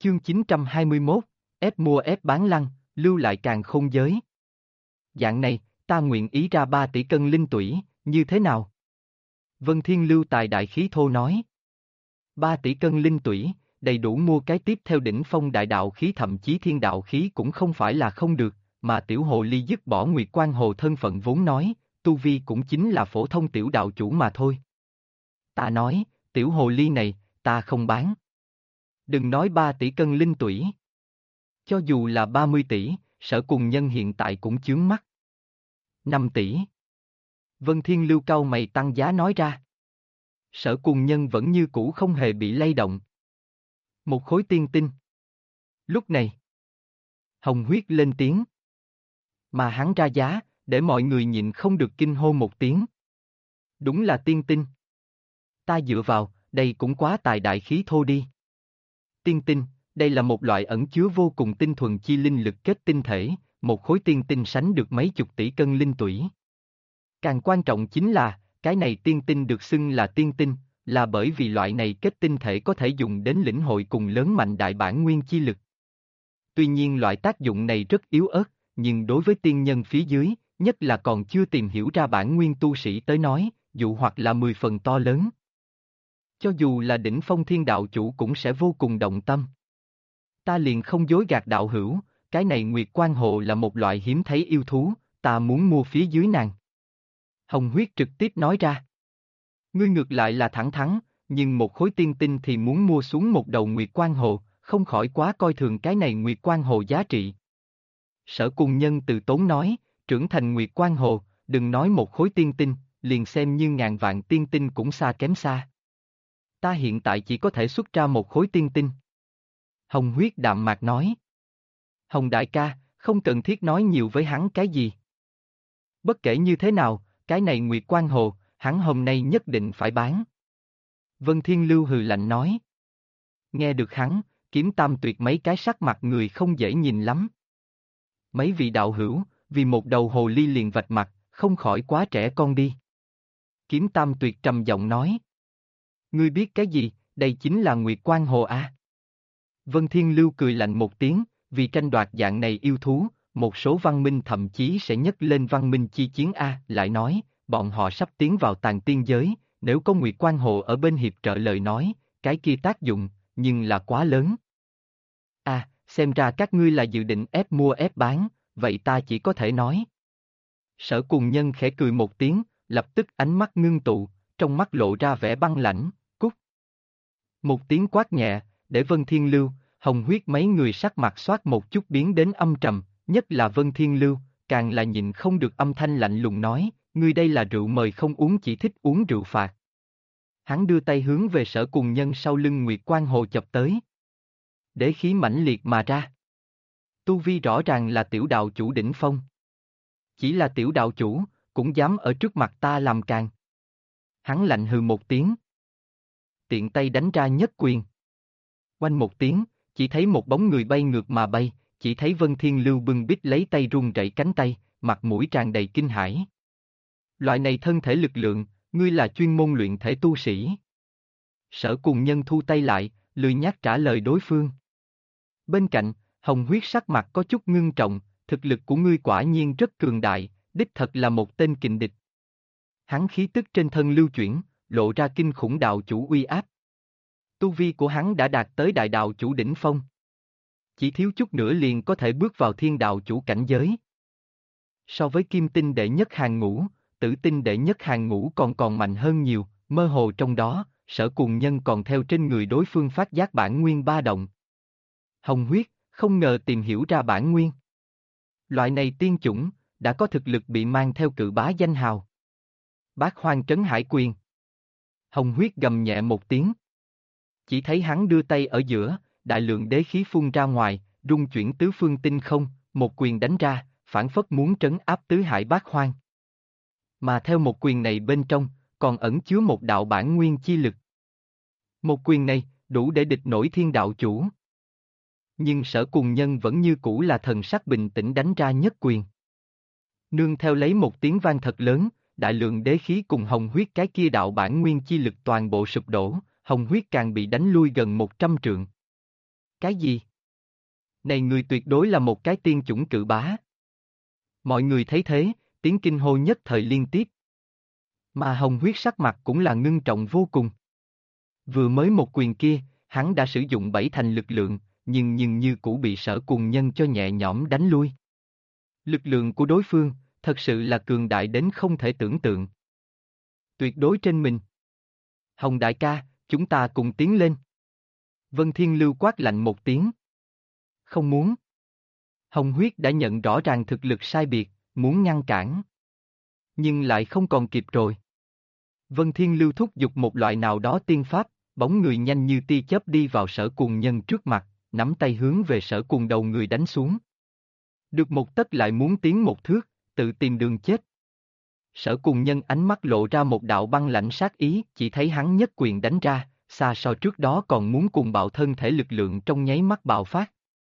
Chương 921, ép mua ép bán lăng, lưu lại càn khôn giới. Dạng này, ta nguyện ý ra 3 tỷ cân linh tủy, như thế nào? Vân Thiên Lưu tài đại khí thô nói. 3 tỷ cân linh tủy, đầy đủ mua cái tiếp theo đỉnh phong đại đạo khí, thậm chí thiên đạo khí cũng không phải là không được, mà tiểu hồ ly dứt bỏ Nguyệt Quan Hồ thân phận vốn nói, tu vi cũng chính là phổ thông tiểu đạo chủ mà thôi. Ta nói, tiểu hồ ly này, ta không bán. Đừng nói 3 tỷ cân linh tủy. Cho dù là 30 tỷ, Sở Cùng Nhân hiện tại cũng chướng mắt. 5 tỷ. Vân Thiên Lưu cau mày tăng giá nói ra. Sở Cùng Nhân vẫn như cũ không hề bị lay động. Một khối tiên tinh. Lúc này, Hồng Huyết lên tiếng. Mà hắn ra giá, để mọi người nhịn không được kinh hô một tiếng. Đúng là tiên tinh. Ta dựa vào, đây cũng quá tài đại khí thô đi. Tiên tinh, đây là một loại ẩn chứa vô cùng tinh thuần chi linh lực kết tinh thể, một khối tiên tinh sánh được mấy chục tỷ cân linh tủy. Càng quan trọng chính là, cái này tiên tinh được xưng là tiên tinh, là bởi vì loại này kết tinh thể có thể dùng đến lĩnh hội cùng lớn mạnh đại bản nguyên chi lực. Tuy nhiên loại tác dụng này rất yếu ớt, nhưng đối với tiên nhân phía dưới, nhất là còn chưa tìm hiểu ra bản nguyên tu sĩ tới nói, dụ hoặc là 10 phần to lớn. Cho dù là đỉnh phong thiên đạo chủ cũng sẽ vô cùng động tâm. Ta liền không dối gạt đạo hữu, cái này Nguyệt Quan Hồ là một loại hiếm thấy yêu thú, ta muốn mua phía dưới nàng. Hồng Huyết trực tiếp nói ra. Ngươi ngược lại là thẳng thắn, nhưng một khối tiên tinh thì muốn mua xuống một đầu Nguyệt Quan Hồ, không khỏi quá coi thường cái này Nguyệt Quan Hồ giá trị. Sở Cùng Nhân từ tốn nói, trưởng thành Nguyệt Quan Hồ, đừng nói một khối tiên tinh, liền xem như ngàn vạn tiên tinh cũng xa kém xa. Ta hiện tại chỉ có thể xuất ra một khối tiên tinh. Hồng Huyết đạm mạc nói. Hồng đại ca, không cần thiết nói nhiều với hắn cái gì. Bất kể như thế nào, cái này Nguyệt Quan Hồ, hắn hôm nay nhất định phải bán. Vân Thiên Lưu hừ lạnh nói. Nghe được hắn, Kiếm Tam Tuyệt mấy cái sắc mặt người không dễ nhìn lắm. Mấy vị đạo hữu, vì một đầu hồ ly liền vạch mặt, không khỏi quá trẻ con đi. Kiếm Tam Tuyệt trầm giọng nói. Ngươi biết cái gì, đây chính là Nguyệt Quan Hồ à? Vân Thiên Lưu cười lạnh một tiếng, vì tranh đoạt dạng này yêu thú, một số văn minh thậm chí sẽ nhấc lên văn minh chi chiến a, lại nói, bọn họ sắp tiến vào tàn tiên giới, nếu có Nguyệt Quan Hồ ở bên hiệp trợ lời nói, cái kia tác dụng, nhưng là quá lớn. À, xem ra các ngươi là dự định ép mua ép bán, vậy ta chỉ có thể nói. Sở Cùng Nhân khẽ cười một tiếng, lập tức ánh mắt ngưng tụ, trong mắt lộ ra vẻ băng lãnh, cút. Một tiếng quát nhẹ, để Vân Thiên Lưu, Hồng Huyết mấy người sắc mặt xoát một chút biến đến âm trầm, nhất là Vân Thiên Lưu, càng là nhịn không được âm thanh lạnh lùng nói, ngươi đây là rượu mời không uống chỉ thích uống rượu phạt. Hắn đưa tay hướng về Sở Cùng Nhân sau lưng Nguyệt Quan Hồ chập tới. Đế khí mãnh liệt mà ra. Tu vi rõ ràng là tiểu đạo chủ đỉnh phong. Chỉ là tiểu đạo chủ, cũng dám ở trước mặt ta làm càn. Hắn lạnh hừ một tiếng. Tiện tay đánh ra nhất quyền. Oanh một tiếng, chỉ thấy một bóng người bay ngược mà bay, chỉ thấy Vân Thiên Lưu bưng bít lấy tay run rẩy cánh tay, mặt mũi tràn đầy kinh hãi. Loại này thân thể lực lượng, ngươi là chuyên môn luyện thể tu sĩ. Sở Cùng Nhân thu tay lại, lười nhác trả lời đối phương. Bên cạnh, Hồng Huyết sắc mặt có chút ngưng trọng, thực lực của ngươi quả nhiên rất cường đại, đích thật là một tên kình địch. Hắn khí tức trên thân lưu chuyển, lộ ra kinh khủng đạo chủ uy áp. Tu vi của hắn đã đạt tới đại đạo chủ đỉnh phong. Chỉ thiếu chút nữa liền có thể bước vào thiên đạo chủ cảnh giới. So với kim tinh đệ nhất hàng ngũ, tử tinh đệ nhất hàng ngũ còn mạnh hơn nhiều, mơ hồ trong đó, Sở Cùng Nhân còn theo trên người đối phương phát giác bản nguyên ba động. Hồng Huyết, không ngờ tìm hiểu ra bản nguyên. Loại này tiên chủng, đã có thực lực bị mang theo cự bá danh hào. Bát Hoang Trấn Hải Quyền. Hồng Huyết gầm nhẹ một tiếng. Chỉ thấy hắn đưa tay ở giữa, đại lượng đế khí phun ra ngoài, rung chuyển tứ phương tinh không, một quyền đánh ra, phảng phất muốn trấn áp tứ hải bát hoang. Mà theo một quyền này bên trong, còn ẩn chứa một đạo bản nguyên chi lực. Một quyền này, đủ để địch nổi thiên đạo chủ. Nhưng Sở Cùng Nhân vẫn như cũ là thần sắc bình tĩnh đánh ra nhất quyền. Nương theo lấy một tiếng vang thật lớn, đại lượng đế khí cùng Hồng Huyết cái kia đạo bản nguyên chi lực toàn bộ sụp đổ, Hồng Huyết càng bị đánh lui gần 100 trượng. Cái gì? Này người tuyệt đối là một cái tiên chủng cự bá. Mọi người thấy thế, tiếng kinh hô nhất thời liên tiếp. Mà Hồng Huyết sắc mặt cũng là ngưng trọng vô cùng. Vừa mới một quyền kia, hắn đã sử dụng bảy thành lực lượng, nhưng như cũ bị Sở Cùng Nhân cho nhẹ nhõm đánh lui. Lực lượng của đối phương, thật sự là cường đại đến không thể tưởng tượng. Tuyệt đối trên mình. Hồng đại ca, chúng ta cùng tiến lên. Vân Thiên Lưu quát lạnh một tiếng. Không muốn. Hồng Huyết đã nhận rõ ràng thực lực sai biệt, muốn ngăn cản. Nhưng lại không còn kịp rồi. Vân Thiên Lưu thúc giục một loại nào đó tiên pháp, bóng người nhanh như tia chớp đi vào Sở Cùng Nhân trước mặt, nắm tay hướng về Sở Cùng đầu người đánh xuống. Được một tấc lại muốn tiến một thước, tự tìm đường chết. Sở Cùng Nhân ánh mắt lộ ra một đạo băng lãnh sát ý, chỉ thấy hắn nhất quyền đánh ra, xa so trước đó còn muốn cùng bạo thân thể lực lượng trong nháy mắt bạo phát.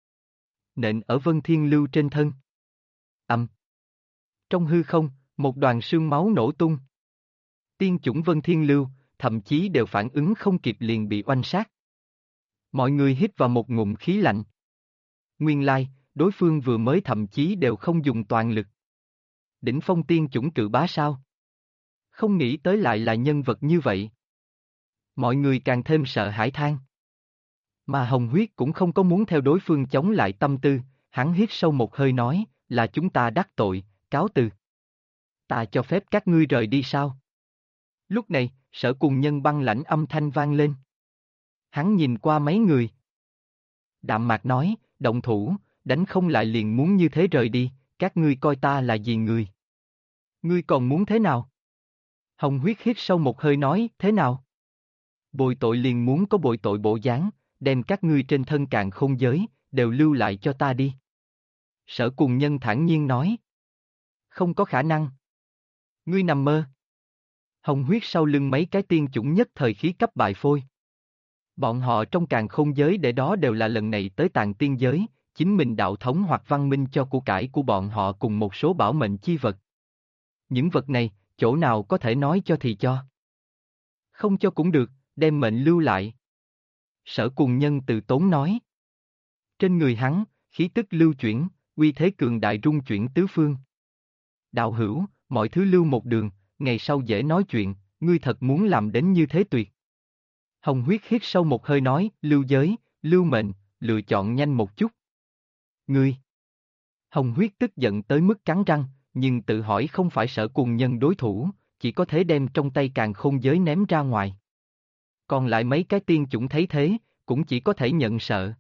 Nện ở Vân Thiên Lưu trên thân. Âm. Trong hư không, một đoàn sương máu nổ tung. Tiên chủng Vân Thiên Lưu, thậm chí đều phản ứng không kịp liền bị oanh sát. Mọi người hít vào một ngụm khí lạnh. Nguyên lai, đối phương vừa mới thậm chí đều không dùng toàn lực. Đỉnh phong tiên chủng cự bá sao? Không nghĩ tới lại là nhân vật như vậy. Mọi người càng thêm sợ hãi than. Mà Hồng Huyết cũng không có muốn theo đối phương chống lại tâm tư, hắn hít sâu một hơi nói, là chúng ta đắc tội, cáo từ. Ta cho phép các ngươi rời đi sao? Lúc này, Sở Cùng Nhân băng lãnh âm thanh vang lên. Hắn nhìn qua mấy người. Đạm mạc nói, động thủ, đánh không lại liền muốn như thế rời đi, các ngươi coi ta là gì người? Ngươi còn muốn thế nào? Hồng Huyết hít sâu một hơi nói, thế nào? Bồi tội liền muốn có bồi tội bộ dáng, đem các ngươi trên thân càn khôn giới, đều lưu lại cho ta đi. Sở Cùng Nhân thản nhiên nói. Không có khả năng. Ngươi nằm mơ. Hồng Huyết sau lưng mấy cái tiên chủng nhất thời khí cấp bại phôi. Bọn họ trong càn khôn giới để đó đều là lần này tới tàng tiên giới, chính mình đạo thống hoặc văn minh cho của cải của bọn họ cùng một số bảo mệnh chi vật. Những vật này, chỗ nào có thể nói cho thì cho. Không cho cũng được, đem mệnh lưu lại. Sở Cùng Nhân từ tốn nói. Trên người hắn, khí tức lưu chuyển, uy thế cường đại rung chuyển tứ phương. Đạo hữu, mọi thứ lưu một đường, ngày sau dễ nói chuyện, ngươi thật muốn làm đến như thế tuyệt. Hồng Huyết hít sâu một hơi nói, lưu giới, lưu mệnh, lựa chọn nhanh một chút. Ngươi. Hồng Huyết tức giận tới mức cắn răng, nhưng tự hỏi không phải Sở Cùng Nhân đối thủ, chỉ có thể đem trong tay càn khôn giới ném ra ngoài. Còn lại mấy cái tiên chủng thấy thế, cũng chỉ có thể nhận sợ.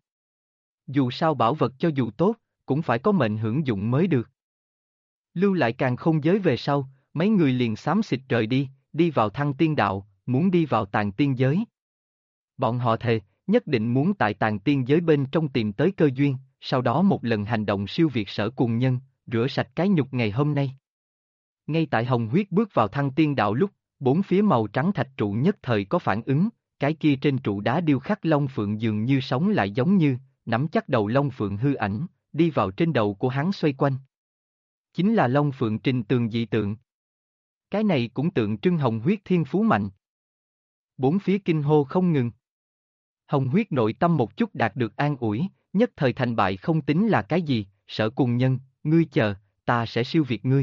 Dù sao bảo vật cho dù tốt, cũng phải có mệnh hưởng dụng mới được. Lưu lại càn khôn giới về sau, mấy người liền xám xịt rời đi, đi vào Thăng Tiên Đạo, muốn đi vào Tàng Tiên Giới. Bọn họ thề, nhất định muốn tại Tàng Tiên Giới bên trong tìm tới cơ duyên, sau đó một lần hành động siêu việt Sở Cùng Nhân, rửa sạch cái nhục ngày hôm nay. Ngay tại Hồng Huyết bước vào Thăng Tiên Đạo lúc, bốn phía màu trắng thạch trụ nhất thời có phản ứng, cái kia trên trụ đá điêu khắc long phượng dường như sống lại giống như, nắm chắc đầu long phượng hư ảnh, đi vào trên đầu của hắn xoay quanh. Chính là long phượng trình tường dị tượng. Cái này cũng tượng trưng Hồng Huyết thiên phú mạnh. Bốn phía kinh hô không ngừng. Hồng Huyết nội tâm một chút đạt được an ủi, nhất thời thành bại không tính là cái gì, Sở Cùng Nhân, ngươi chờ, ta sẽ siêu việt ngươi.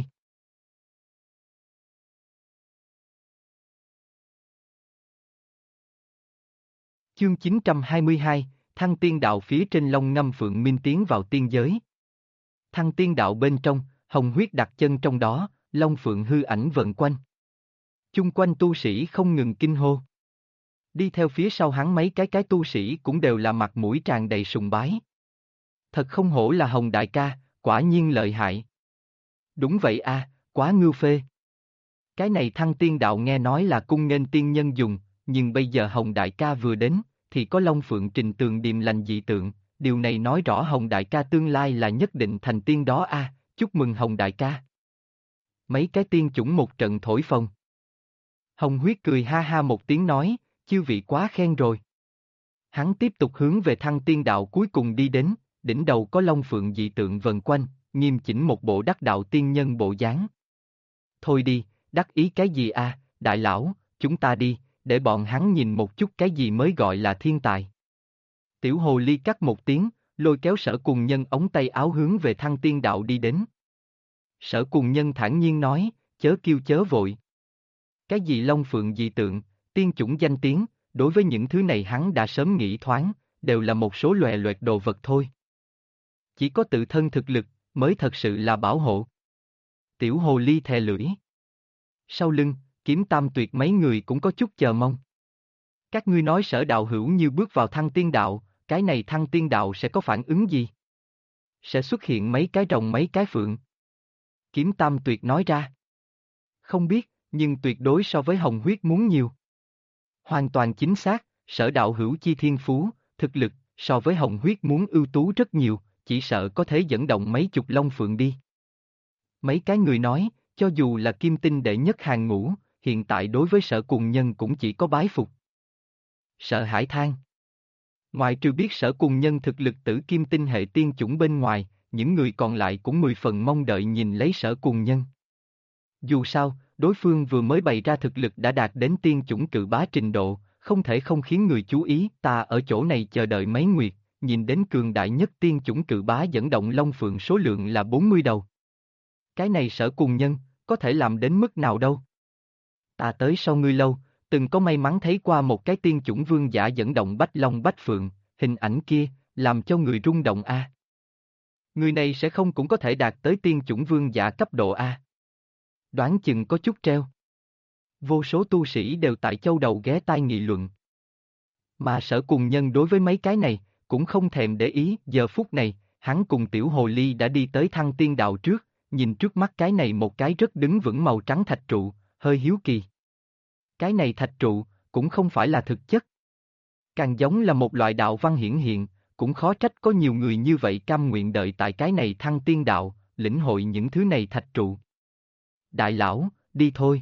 Chương 922, Thăng Tiên Đạo phía trên Long Ngâm Phượng Minh tiến vào tiên giới. Thăng Tiên Đạo bên trong, Hồng Huyết đặt chân trong đó, Long Phượng hư ảnh vần quanh. Chung quanh tu sĩ không ngừng kinh hô. Đi theo phía sau hắn mấy cái tu sĩ cũng đều là mặt mũi tràn đầy sùng bái. Thật không hổ là Hồng đại ca, quả nhiên lợi hại. Đúng vậy a, quá ngưu phê. Cái này Thăng Tiên Đạo nghe nói là cung nghênh tiên nhân dùng, nhưng bây giờ Hồng đại ca vừa đến, thì có Long Phượng trình tường điềm lành dị tượng, điều này nói rõ Hồng đại ca tương lai là nhất định thành tiên đó a, chúc mừng Hồng đại ca. Mấy cái tiên chủng một trận thổi phồng. Hồng Huyết cười ha ha một tiếng nói, chư vị quá khen rồi. Hắn tiếp tục hướng về Thăng Tiên Đạo cuối cùng đi đến, đỉnh đầu có Long Phượng dị tượng vần quanh, nghiêm chỉnh một bộ đắc đạo tiên nhân bộ dáng. Thôi đi, đắc ý cái gì a, đại lão, chúng ta đi, để bọn hắn nhìn một chút cái gì mới gọi là thiên tài. Tiểu hồ ly cắt một tiếng, lôi kéo Sở Cùng Nhân ống tay áo hướng về Thăng Tiên Đạo đi đến. Sở Cùng Nhân thản nhiên nói, chớ kêu chớ vội. Cái gì long phượng dị tượng, tiên chủng danh tiếng, đối với những thứ này hắn đã sớm nghĩ thoáng, đều là một số loè loẹt đồ vật thôi. Chỉ có tự thân thực lực, mới thật sự là bảo hộ. Tiểu hồ ly thè lưỡi. Sau lưng, Kiếm Tam Tuyệt mấy người cũng có chút chờ mong. Các ngươi nói Sở đạo hữu như bước vào Thăng Tiên Đạo, cái này Thăng Tiên Đạo sẽ có phản ứng gì? Sẽ xuất hiện mấy cái rồng mấy cái phượng. Kiếm Tam Tuyệt nói ra. Không biết, nhưng tuyệt đối so với Hồng Huyết muốn nhiều. Hoàn toàn chính xác, Sở đạo hữu chi thiên phú, thực lực, so với Hồng Huyết muốn ưu tú rất nhiều, chỉ sợ có thể dẫn động mấy chục long phượng đi. Mấy cái người nói, cho dù là kim tinh đệ nhất hàng ngũ, hiện tại đối với Sở Cùng Nhân cũng chỉ có bái phục. Sợ hãi than. Ngoài trừ biết Sở Cùng Nhân thực lực tử kim tinh hệ tiên chủng bên ngoài, những người còn lại cũng 10 phần mong đợi nhìn lấy Sở Cùng Nhân. Dù sao, đối phương vừa mới bày ra thực lực đã đạt đến tiên chủng cự bá trình độ, không thể không khiến người chú ý. Ta ở chỗ này chờ đợi mấy nguyệt, nhìn đến cường đại nhất tiên chủng cự bá dẫn động long phượng số lượng là 40 đầu. Cái này Sở Cùng Nhân, có thể làm đến mức nào đâu. Ta tới sau ngươi lâu, từng có may mắn thấy qua một cái tiên chủng vương giả dẫn động bách long bách phượng, hình ảnh kia, làm cho người rung động a. Người này sẽ không cũng có thể đạt tới tiên chủng vương giả cấp độ A. Đoán chừng có chút treo. Vô số tu sĩ đều tại châu đầu ghé tai nghị luận. Mà Sở Cùng Nhân đối với mấy cái này, cũng không thèm để ý. Giờ phút này, hắn cùng Tiểu Hồ Ly đã đi tới Thăng Tiên Đạo trước, nhìn trước mắt cái này một cái rất đứng vững màu trắng thạch trụ, hơi hiếu kỳ. Cái này thạch trụ, cũng không phải là thực chất. Càng giống là một loại đạo văn hiển hiện, cũng khó trách có nhiều người như vậy cam nguyện đợi tại cái này Thăng Tiên Đạo, lĩnh hội những thứ này thạch trụ. Đại lão, đi thôi.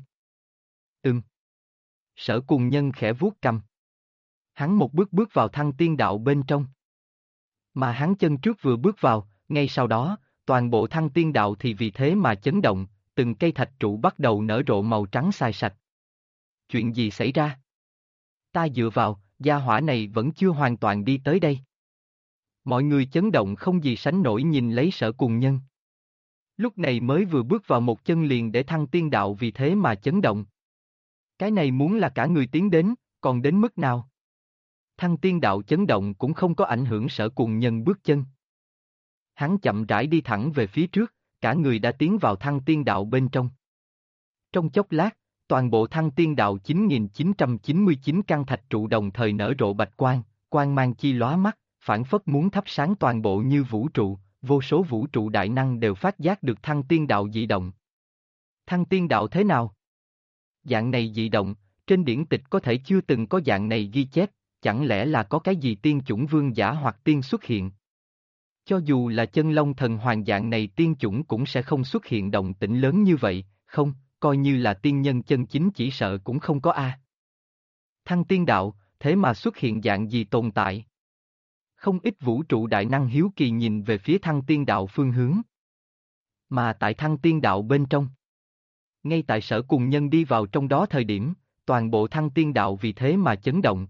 Sở Cùng Nhân khẽ vuốt cằm. Hắn một bước bước vào Thăng Tiên Đạo bên trong. Mà hắn chân trước vừa bước vào, ngay sau đó, toàn bộ Thăng Tiên Đạo thì vì thế mà chấn động, từng cây thạch trụ bắt đầu nở rộ màu trắng xài sạch. Chuyện gì xảy ra? Ta dựa vào, gia hỏa này vẫn chưa hoàn toàn đi tới đây. Mọi người chấn động không gì sánh nổi nhìn lấy Sở Cùng Nhân. Lúc này mới vừa bước vào một chân liền để Thăng Tiên Đạo vì thế mà chấn động. Cái này muốn là cả người tiến đến, còn đến mức nào? Thăng Tiên Đạo chấn động cũng không có ảnh hưởng Sở Cùng Nhân bước chân. Hắn chậm rãi đi thẳng về phía trước, cả người đã tiến vào Thăng Tiên Đạo bên trong. Trong chốc lát, toàn bộ Thăng Tiên Đạo 9999 căn thạch trụ đồng thời nở rộ bạch quang, quang mang chi lóa mắt, phảng phất muốn thắp sáng toàn bộ như vũ trụ, vô số vũ trụ đại năng đều phát giác được Thăng Tiên Đạo dị động. Thăng Tiên Đạo thế nào? Dạng này dị động, trên điển tịch có thể chưa từng có dạng này ghi chép, chẳng lẽ là có cái gì tiên chủng vương giả hoặc tiên xuất hiện? Cho dù là chân long thần hoàng dạng này tiên chủng cũng sẽ không xuất hiện động tĩnh lớn như vậy, không, coi như là tiên nhân chân chính chỉ sợ cũng không có a. Thăng Tiên Đạo, thế mà xuất hiện dạng gì tồn tại? Không ít vũ trụ đại năng hiếu kỳ nhìn về phía Thăng Tiên Đạo phương hướng. Mà tại Thăng Tiên Đạo bên trong, ngay tại Sở Cùng Nhân đi vào trong đó thời điểm, toàn bộ Thăng Tiên Đạo vì thế mà chấn động,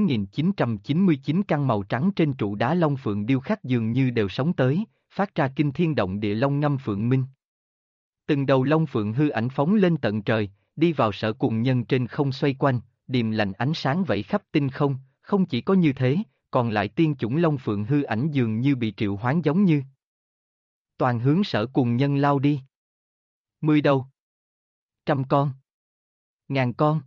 9999 căn màu trắng trên trụ đá long phượng điêu khắc dường như đều sống tới, phát ra kinh thiên động địa long ngâm phượng minh. Từng đầu long phượng hư ảnh phóng lên tận trời, đi vào Sở Cùng Nhân trên không xoay quanh, điềm lành ánh sáng vẫy khắp tinh không, không chỉ có như thế, còn lại tiên chủng long phượng hư ảnh dường như bị triệu hoán giống như. Toàn hướng Sở Cùng Nhân lao đi. 10 đầu. 100 con. 1000 con.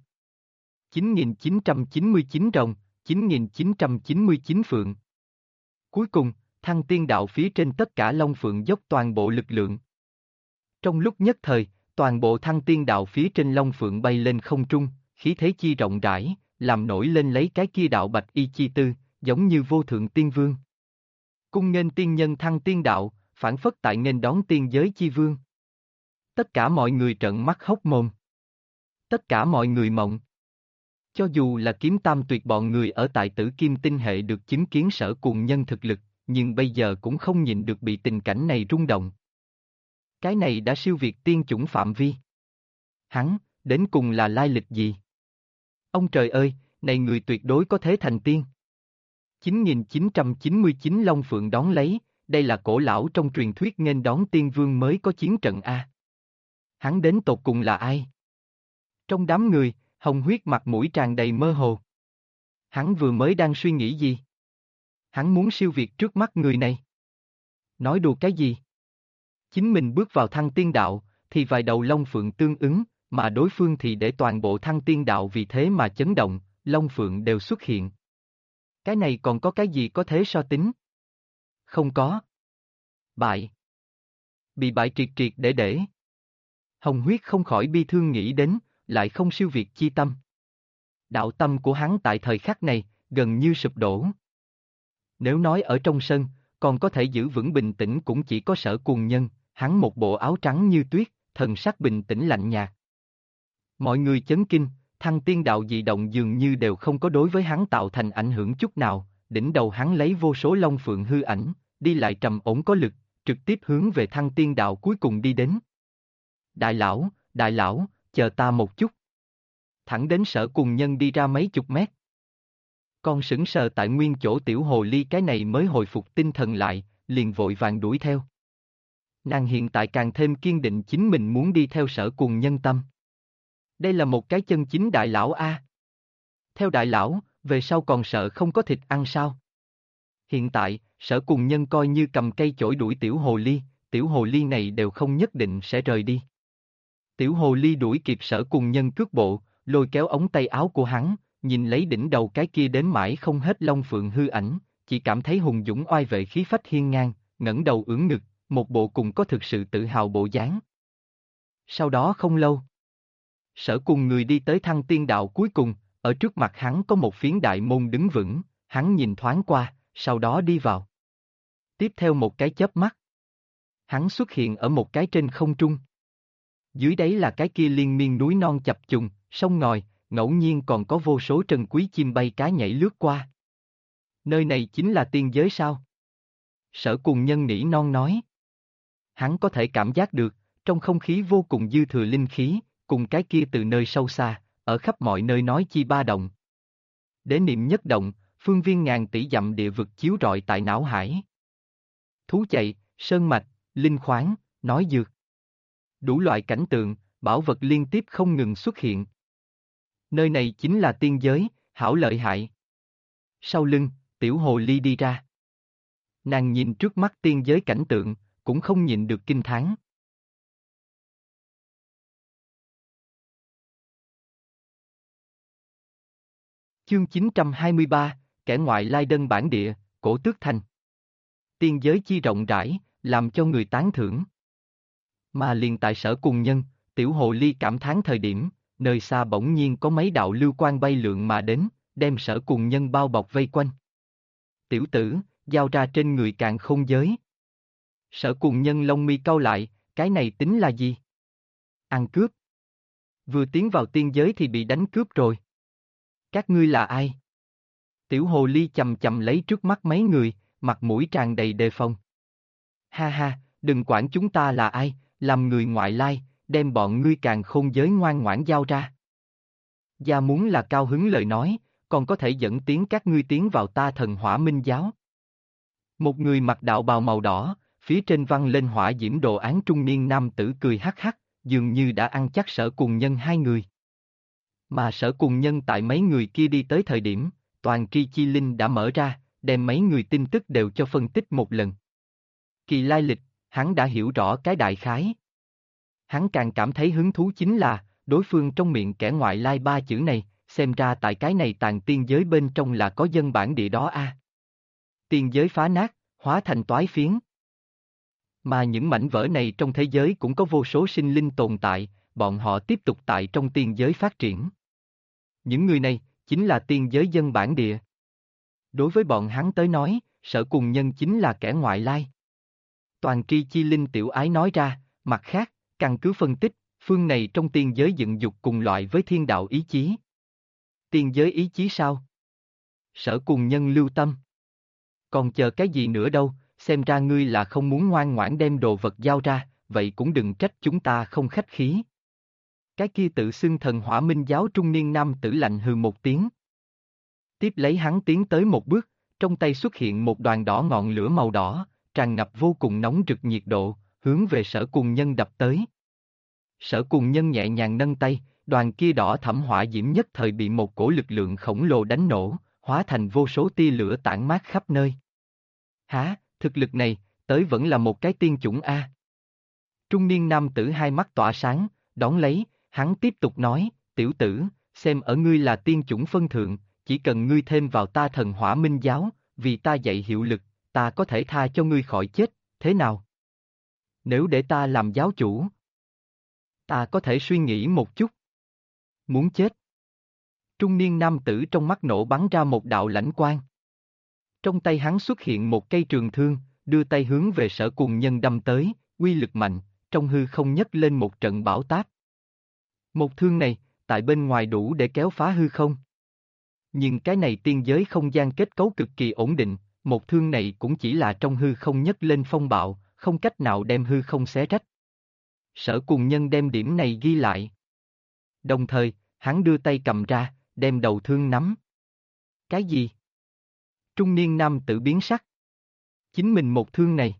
9999 rồng, 9999 phượng. Cuối cùng, Thăng Tiên Đạo phía trên tất cả long phượng dốc toàn bộ lực lượng. Trong lúc nhất thời, toàn bộ Thăng Tiên Đạo phía trên long phượng bay lên không trung, khí thế chi rộng rãi, làm nổi lên lấy cái kia đạo bạch y chi tư, giống như vô thượng tiên vương. Cung nghênh tiên nhân Thăng Tiên Đạo, phản phất tại nghênh đón tiên giới chi vương. Tất cả mọi người trợn mắt hốc mồm. Tất cả mọi người mộng. Cho dù là Kiếm Tam Tuyệt bọn người ở tại Tử Kim Tinh hệ được chứng kiến Sở Cùng Nhân thực lực, nhưng bây giờ cũng không nhịn được bị tình cảnh này rung động. Cái này đã siêu việt tiên chủng phạm vi. Hắn, đến cùng là lai lịch gì? Ông trời ơi, này người tuyệt đối có thế thành tiên. 9999 Long Phượng đón lấy, đây là cổ lão trong truyền thuyết nghênh đón tiên vương mới có chiến trận A. Hắn đến tột cùng là ai? Trong đám người, Hồng Huyết mặt mũi tràn đầy mơ hồ. Hắn vừa mới đang suy nghĩ gì? Hắn muốn siêu việt trước mắt người này. Nói đùa cái gì? Chính mình bước vào thăng tiên đạo, thì vài đầu Long Phượng tương ứng, mà đối phương thì để toàn bộ thăng tiên đạo vì thế mà chấn động, Long Phượng đều xuất hiện. Cái này còn có cái gì có thế so tính? Không có. Bại. Bị bại triệt triệt để. Hồng Huyết không khỏi bi thương nghĩ đến, lại không siêu việt chi tâm. Đạo tâm của hắn tại thời khắc này, gần như sụp đổ. Nếu nói ở trong sân, còn có thể giữ vững bình tĩnh cũng chỉ có Sở Cuồng Nhân, hắn một bộ áo trắng như tuyết, thần sắc bình tĩnh lạnh nhạt. Mọi người chấn kinh, thăng tiên đạo dị động dường như đều không có đối với hắn tạo thành ảnh hưởng chút nào, đỉnh đầu hắn lấy vô số long phượng hư ảnh, đi lại trầm ổn có lực, trực tiếp hướng về thăng tiên đạo cuối cùng đi đến. Đại lão, chờ ta một chút. Thẳng đến Sở Cuồng Nhân đi ra mấy chục mét. Con sững sờ tại nguyên chỗ tiểu hồ ly cái này mới hồi phục tinh thần lại, liền vội vàng đuổi theo. Nàng hiện tại càng thêm kiên định chính mình muốn đi theo Sở Cuồng Nhân tâm. Đây là một cái chân chính đại lão A. Theo đại lão, về sau còn sợ không có thịt ăn sao? Hiện tại, Sở Cuồng Nhân coi như cầm cây chổi đuổi tiểu hồ ly này đều không nhất định sẽ rời đi. Tiểu hồ ly đuổi kịp Sở Cuồng Nhân cước bộ, lôi kéo ống tay áo của hắn, nhìn lấy đỉnh đầu cái kia đến mãi không hết long phượng hư ảnh, chỉ cảm thấy hùng dũng oai vệ khí phách hiên ngang, ngẩng đầu ưỡn ngực, một bộ cùng có thực sự tự hào bộ dáng. Sau đó không lâu, Sở cùng người đi tới thăng tiên đạo cuối cùng, ở trước mặt hắn có một phiến đại môn đứng vững, hắn nhìn thoáng qua, sau đó đi vào. Tiếp theo một cái chớp mắt, hắn xuất hiện ở một cái trên không trung. Dưới đấy là cái kia liên miên núi non chập trùng, sông ngòi, ngẫu nhiên còn có vô số trân quý chim bay cá nhảy lướt qua. Nơi này chính là tiên giới sao? Sở Cuồng Nhân nỉ non nói. Hắn có thể cảm giác được, trong không khí vô cùng dư thừa linh khí, cùng cái kia từ nơi sâu xa, ở khắp mọi nơi nói chi ba động. Đế niệm nhất động, phương viên ngàn tỷ dặm địa vực chiếu rọi tại não hải. Thú chạy, sơn mạch, linh khoáng, nói dược. Đủ loại cảnh tượng, bảo vật liên tiếp không ngừng xuất hiện. Nơi này chính là tiên giới, hảo lợi hại. Sau lưng, tiểu hồ ly đi ra. Nàng nhìn trước mắt tiên giới cảnh tượng, cũng không nhịn được kinh thán. Chương 923, kẻ ngoại lai đơn bản địa, cổ tước thành. Tiên giới chi rộng rãi, làm cho người tán thưởng. Mà liền tại Sở Cuồng Nhân, tiểu hồ ly cảm thán thời điểm, nơi xa bỗng nhiên có mấy đạo lưu quang bay lượn mà đến, đem Sở Cuồng Nhân bao bọc vây quanh. Tiểu tử, giao ra trên người càn khôn giới. Sở Cuồng Nhân lông mi cau lại, cái này tính là gì? Ăn cướp. Vừa tiến vào tiên giới thì bị đánh cướp rồi. Các ngươi là ai? Tiểu hồ ly chầm chầm lấy trước mắt mấy người, mặt mũi tràn đầy đề phòng. Ha ha, đừng quản chúng ta là ai, làm người ngoại lai, đem bọn ngươi càn khôn giới ngoan ngoãn giao ra. Gia muốn là cao hứng lời nói, còn có thể dẫn tiến các ngươi tiến vào ta thần hỏa minh giáo. Một người mặc đạo bào màu đỏ, phía trên văng lên hỏa diễm đồ án trung niên nam tử cười hắc hắc, dường như đã ăn chắc Sở Cuồng Nhân hai người. Mà Sở Cuồng Nhân tại mấy người kia đi tới thời điểm, toàn tri chi linh đã mở ra, đem mấy người tin tức đều cho phân tích một lần. Kỳ lai lịch, hắn đã hiểu rõ cái đại khái. Hắn càng cảm thấy hứng thú chính là, đối phương trong miệng kẻ ngoại lai ba chữ này, xem ra tại cái này tàn tiên giới bên trong là có dân bản địa đó a. Tiên giới phá nát, hóa thành toái phiến. Mà những mảnh vỡ này trong thế giới cũng có vô số sinh linh tồn tại, bọn họ tiếp tục tại trong tiên giới phát triển. Những người này, chính là tiên giới dân bản địa. Đối với bọn hắn tới nói, Sở Cuồng Nhân chính là kẻ ngoại lai. Toàn tri chi linh tiểu ái nói ra, mặt khác, căn cứ phân tích, phương này trong tiên giới dựng dục cùng loại với thiên đạo ý chí. Tiên giới ý chí sao? Sở Cuồng Nhân lưu tâm. Còn chờ cái gì nữa đâu, xem ra ngươi là không muốn ngoan ngoãn đem đồ vật giao ra, vậy cũng đừng trách chúng ta không khách khí. Cái kia tự xưng thần hỏa minh giáo trung niên nam tử lạnh hừ một tiếng. Tiếp lấy hắn tiến tới một bước, trong tay xuất hiện một đoàn đỏ ngọn lửa màu đỏ, tràn ngập vô cùng nóng rực nhiệt độ, hướng về Sở Cùng Nhân đập tới. Sở Cùng Nhân nhẹ nhàng nâng tay, đoàn kia đỏ thẫm hỏa diễm nhất thời bị một cổ lực lượng khổng lồ đánh nổ, hóa thành vô số tia lửa tản mát khắp nơi. Hả, thực lực này, tới vẫn là một cái tiên chủng A. Trung niên nam tử hai mắt tỏa sáng, đón lấy, hắn tiếp tục nói, tiểu tử, xem ở ngươi là tiên chủng phân thượng, chỉ cần ngươi thêm vào ta thần hỏa minh giáo, vì ta dạy hiệu lực, ta có thể tha cho ngươi khỏi chết, thế nào? Nếu để ta làm giáo chủ, ta có thể suy nghĩ một chút. Muốn chết. Trung niên nam tử trong mắt nổ bắn ra một đạo lãnh quang. Trong tay hắn xuất hiện một cây trường thương, đưa tay hướng về Sở Cùng Nhân đâm tới, uy lực mạnh, trong hư không nhấc lên một trận bão táp. Một thương này, tại bên ngoài đủ để kéo phá hư không. Nhưng cái này tiên giới không gian kết cấu cực kỳ ổn định, một thương này cũng chỉ là trong hư không nhấc lên phong bạo, không cách nào đem hư không xé rách. Sở Cùng Nhân đem điểm này ghi lại. Đồng thời, hắn đưa tay cầm ra, đem đầu thương nắm. Cái gì? Trung niên nam tử biến sắc. Chính mình một thương này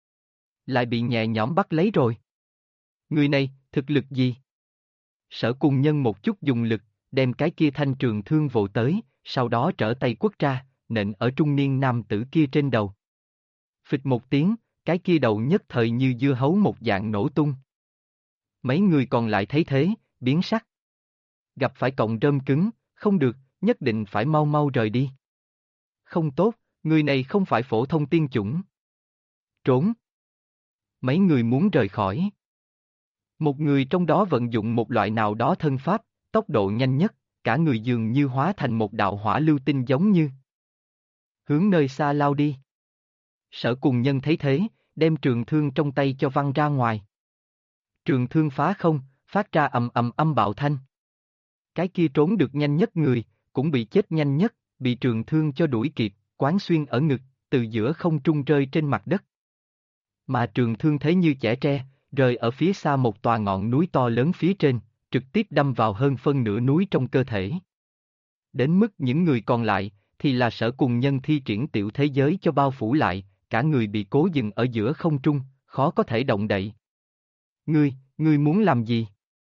lại bị nhẹ nhõm bắt lấy rồi. Người này, thực lực gì? Sở Cùng Nhân một chút dùng lực, đem cái kia thanh trường thương vồ tới, sau đó trở tay quất ra, nện ở trung niên nam tử kia trên đầu. Phịch một tiếng, cái kia đầu nhất thời như dưa hấu một dạng nổ tung. Mấy người còn lại thấy thế, biến sắc. Gặp phải cọng rơm cứng, không được, nhất định phải mau mau rời đi. Không tốt, người này không phải phổ thông tiên chủng. Trốn. Mấy người muốn rời khỏi. Một người trong đó vận dụng một loại nào đó thân pháp, tốc độ nhanh nhất, cả người dường như hóa thành một đạo hỏa lưu tinh giống như. Hướng nơi xa lao đi. Sở Cùng Nhân thấy thế, đem trường thương trong tay cho văng ra ngoài. Trường thương phá không, phát ra ầm ầm âm bạo thanh. Cái kia trốn được nhanh nhất người, cũng bị chết nhanh nhất, bị trường thương cho đuổi kịp, quán xuyên ở ngực, từ giữa không trung rơi trên mặt đất. Mà trường thương thế như chẻ tre, rơi ở phía xa một tòa ngọn núi to lớn phía trên, trực tiếp đâm vào hơn phân nửa núi trong cơ thể. Đến mức những người còn lại, thì là Sở Cùng Nhân thi triển tiểu thế giới cho bao phủ lại, cả người bị cố dừng ở giữa không trung, khó có thể động đậy. Ngươi muốn làm gì?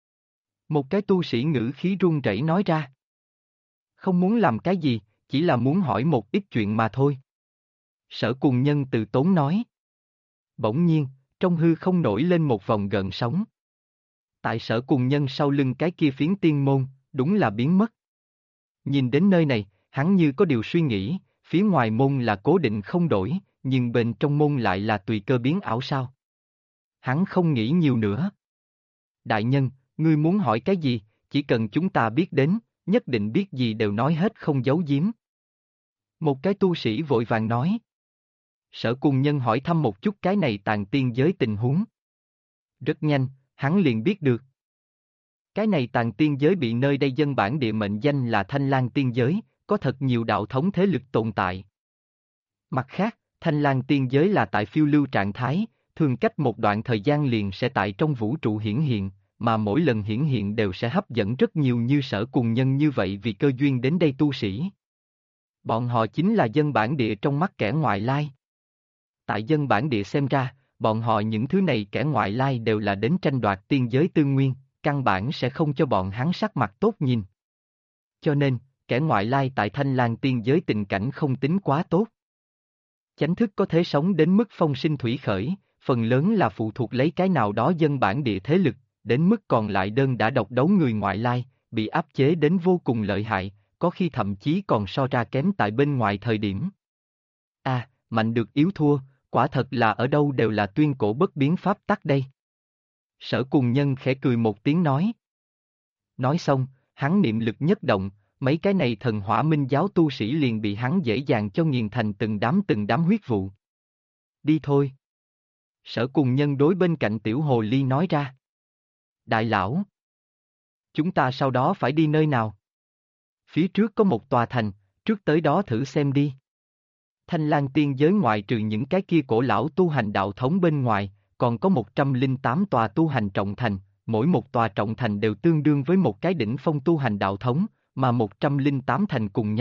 Một cái tu sĩ ngữ khí run rẩy nói ra. Không muốn làm cái gì, chỉ là muốn hỏi một ít chuyện mà thôi. Sở Cùng Nhân từ tốn nói. Bỗng nhiên, trong hư không nổi lên một vòng gợn sóng. Tại Sở Cùng Nhân sau lưng cái kia phiến tiên môn, đúng là biến mất. Nhìn đến nơi này, hắn như có điều suy nghĩ, phía ngoài môn là cố định không đổi, nhưng bên trong môn lại là tùy cơ biến ảo sao. Hắn không nghĩ nhiều nữa. Đại nhân, ngươi muốn hỏi cái gì, chỉ cần chúng ta biết đến, nhất định biết gì đều nói hết không giấu giếm. Một cái tu sĩ vội vàng nói. Sở Cùng Nhân hỏi thăm một chút cái này tàn tiên giới tình huống. Rất nhanh, hắn liền biết được. Cái này tàn tiên giới bị nơi đây dân bản địa mệnh danh là Thanh Lang tiên giới, có thật nhiều đạo thống thế lực tồn tại. Mặt khác, Thanh Lang tiên giới là tại phiêu lưu trạng thái, thường cách một đoạn thời gian liền sẽ tại trong vũ trụ hiển hiện, mà mỗi lần hiển hiện đều sẽ hấp dẫn rất nhiều như Sở Cùng Nhân như vậy vì cơ duyên đến đây tu sĩ. Bọn họ chính là dân bản địa trong mắt kẻ ngoại lai. Tại dân bản địa xem ra, bọn họ những thứ này kẻ ngoại lai đều là đến tranh đoạt tiên giới tư nguyên, căn bản sẽ không cho bọn hắn sắc mặt tốt nhìn. Cho nên, kẻ ngoại lai tại Thanh Lang tiên giới tình cảnh không tính quá tốt. Chánh thức có thể sống đến mức phong sinh thủy khởi, phần lớn là phụ thuộc lấy cái nào đó dân bản địa thế lực, đến mức còn lại đơn đã độc đấu người ngoại lai, bị áp chế đến vô cùng lợi hại, có khi thậm chí còn so ra kém tại bên ngoài thời điểm. Mạnh được yếu thua, quả thật là ở đâu đều là tuyên cổ bất biến pháp tắc đây. Sở Cùng Nhân khẽ cười một tiếng nói. Nói xong, hắn niệm lực nhất động, mấy cái này thần hỏa minh giáo tu sĩ liền bị hắn dễ dàng cho nghiền thành từng đám huyết vụ. Đi thôi. Sở Cùng Nhân đối bên cạnh tiểu hồ ly nói ra. Đại lão. Chúng ta sau đó phải đi nơi nào? Phía trước có một tòa thành, trước tới đó thử xem đi. Thanh Lang tiên giới ngoại trừ những cái kia cổ lão tu hành đạo thống bên ngoài, còn có 108 tòa tu hành trọng thành, mỗi một tòa trọng thành đều tương đương với một cái đỉnh phong tu hành đạo thống, mà 108 thành cùng nhau,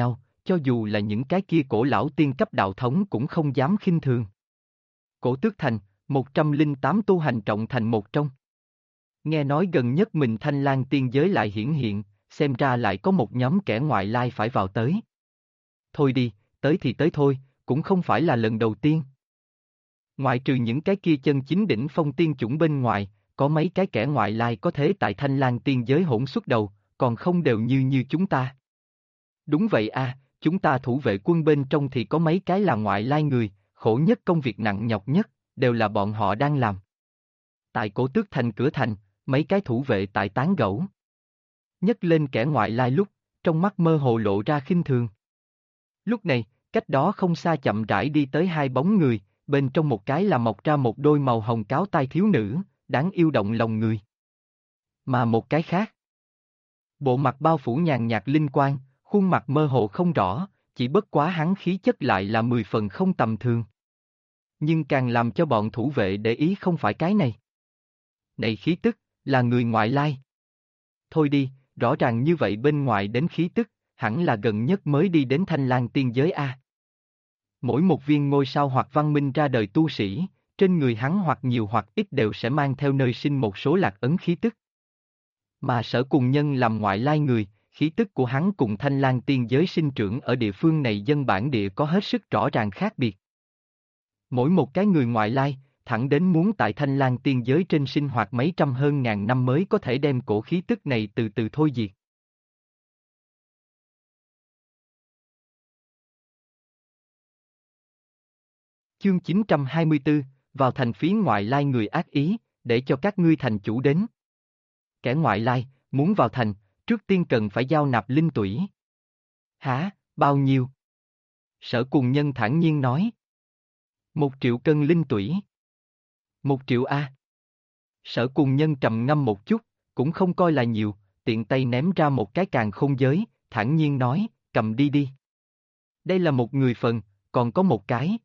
cho dù là những cái kia cổ lão tiên cấp đạo thống cũng không dám khinh thường. Cổ Tước Thành, 108 tu hành trọng thành một trong. Nghe nói gần nhất mình Thanh Lang tiên giới lại hiển hiện, xem ra lại có một nhóm kẻ ngoại lai phải vào tới. Thôi đi, tới thì tới thôi, cũng không phải là lần đầu tiên. Ngoại trừ những cái kia chân chính đỉnh phong tiên chủng bên ngoài, có mấy cái kẻ ngoại lai có thế tại Thanh Lang tiên giới hỗn xuất đầu, còn không đều như chúng ta. Đúng vậy à, chúng ta thủ vệ quân bên trong thì có mấy cái là ngoại lai người, khổ nhất công việc nặng nhọc nhất, đều là bọn họ đang làm. Tại Cổ Tước Thành cửa thành, mấy cái thủ vệ tại tán gẫu. Nhấc lên kẻ ngoại lai lúc, trong mắt mơ hồ lộ ra khinh thường. Lúc này, cách đó không xa chậm rãi đi tới hai bóng người, bên trong một cái là mọc ra một đôi màu hồng cáo tai thiếu nữ, đáng yêu động lòng người. Mà một cái khác, bộ mặt bao phủ nhàn nhạt linh quang, khuôn mặt mơ hồ không rõ, chỉ bất quá hắn khí chất lại là 10 phần không tầm thường. Nhưng càng làm cho bọn thủ vệ để ý không phải cái này. Này khí tức, là người ngoại lai. Thôi đi, rõ ràng như vậy bên ngoài đến khí tức, hẳn là gần nhất mới đi đến Thanh Lang tiên giới A. Mỗi một viên ngôi sao hoặc văn minh ra đời tu sĩ, trên người hắn hoặc nhiều hoặc ít đều sẽ mang theo nơi sinh một số lạc ấn khí tức. Mà Sở Cùng Nhân làm ngoại lai người, khí tức của hắn cùng Thanh Lang tiên giới sinh trưởng ở địa phương này dân bản địa có hết sức rõ ràng khác biệt. Mỗi một cái người ngoại lai, thẳng đến muốn tại Thanh Lang tiên giới trên sinh hoạt mấy trăm hơn ngàn năm mới có thể đem cổ khí tức này từ từ thôi diệt. Chương 924, vào thành phía ngoại lai người ác ý, để cho các ngươi thành chủ đến. Kẻ ngoại lai, muốn vào thành, trước tiên cần phải giao nạp linh tủy. Hả, bao nhiêu? Sở Cùng Nhân thản nhiên nói. 1.000.000 cân linh tủy. 1.000.000 A. Sở Cùng Nhân trầm ngâm một chút, cũng không coi là nhiều, tiện tay ném ra một cái càn khôn giới, thản nhiên nói, cầm đi đi. Đây là một người phần, còn có một cái.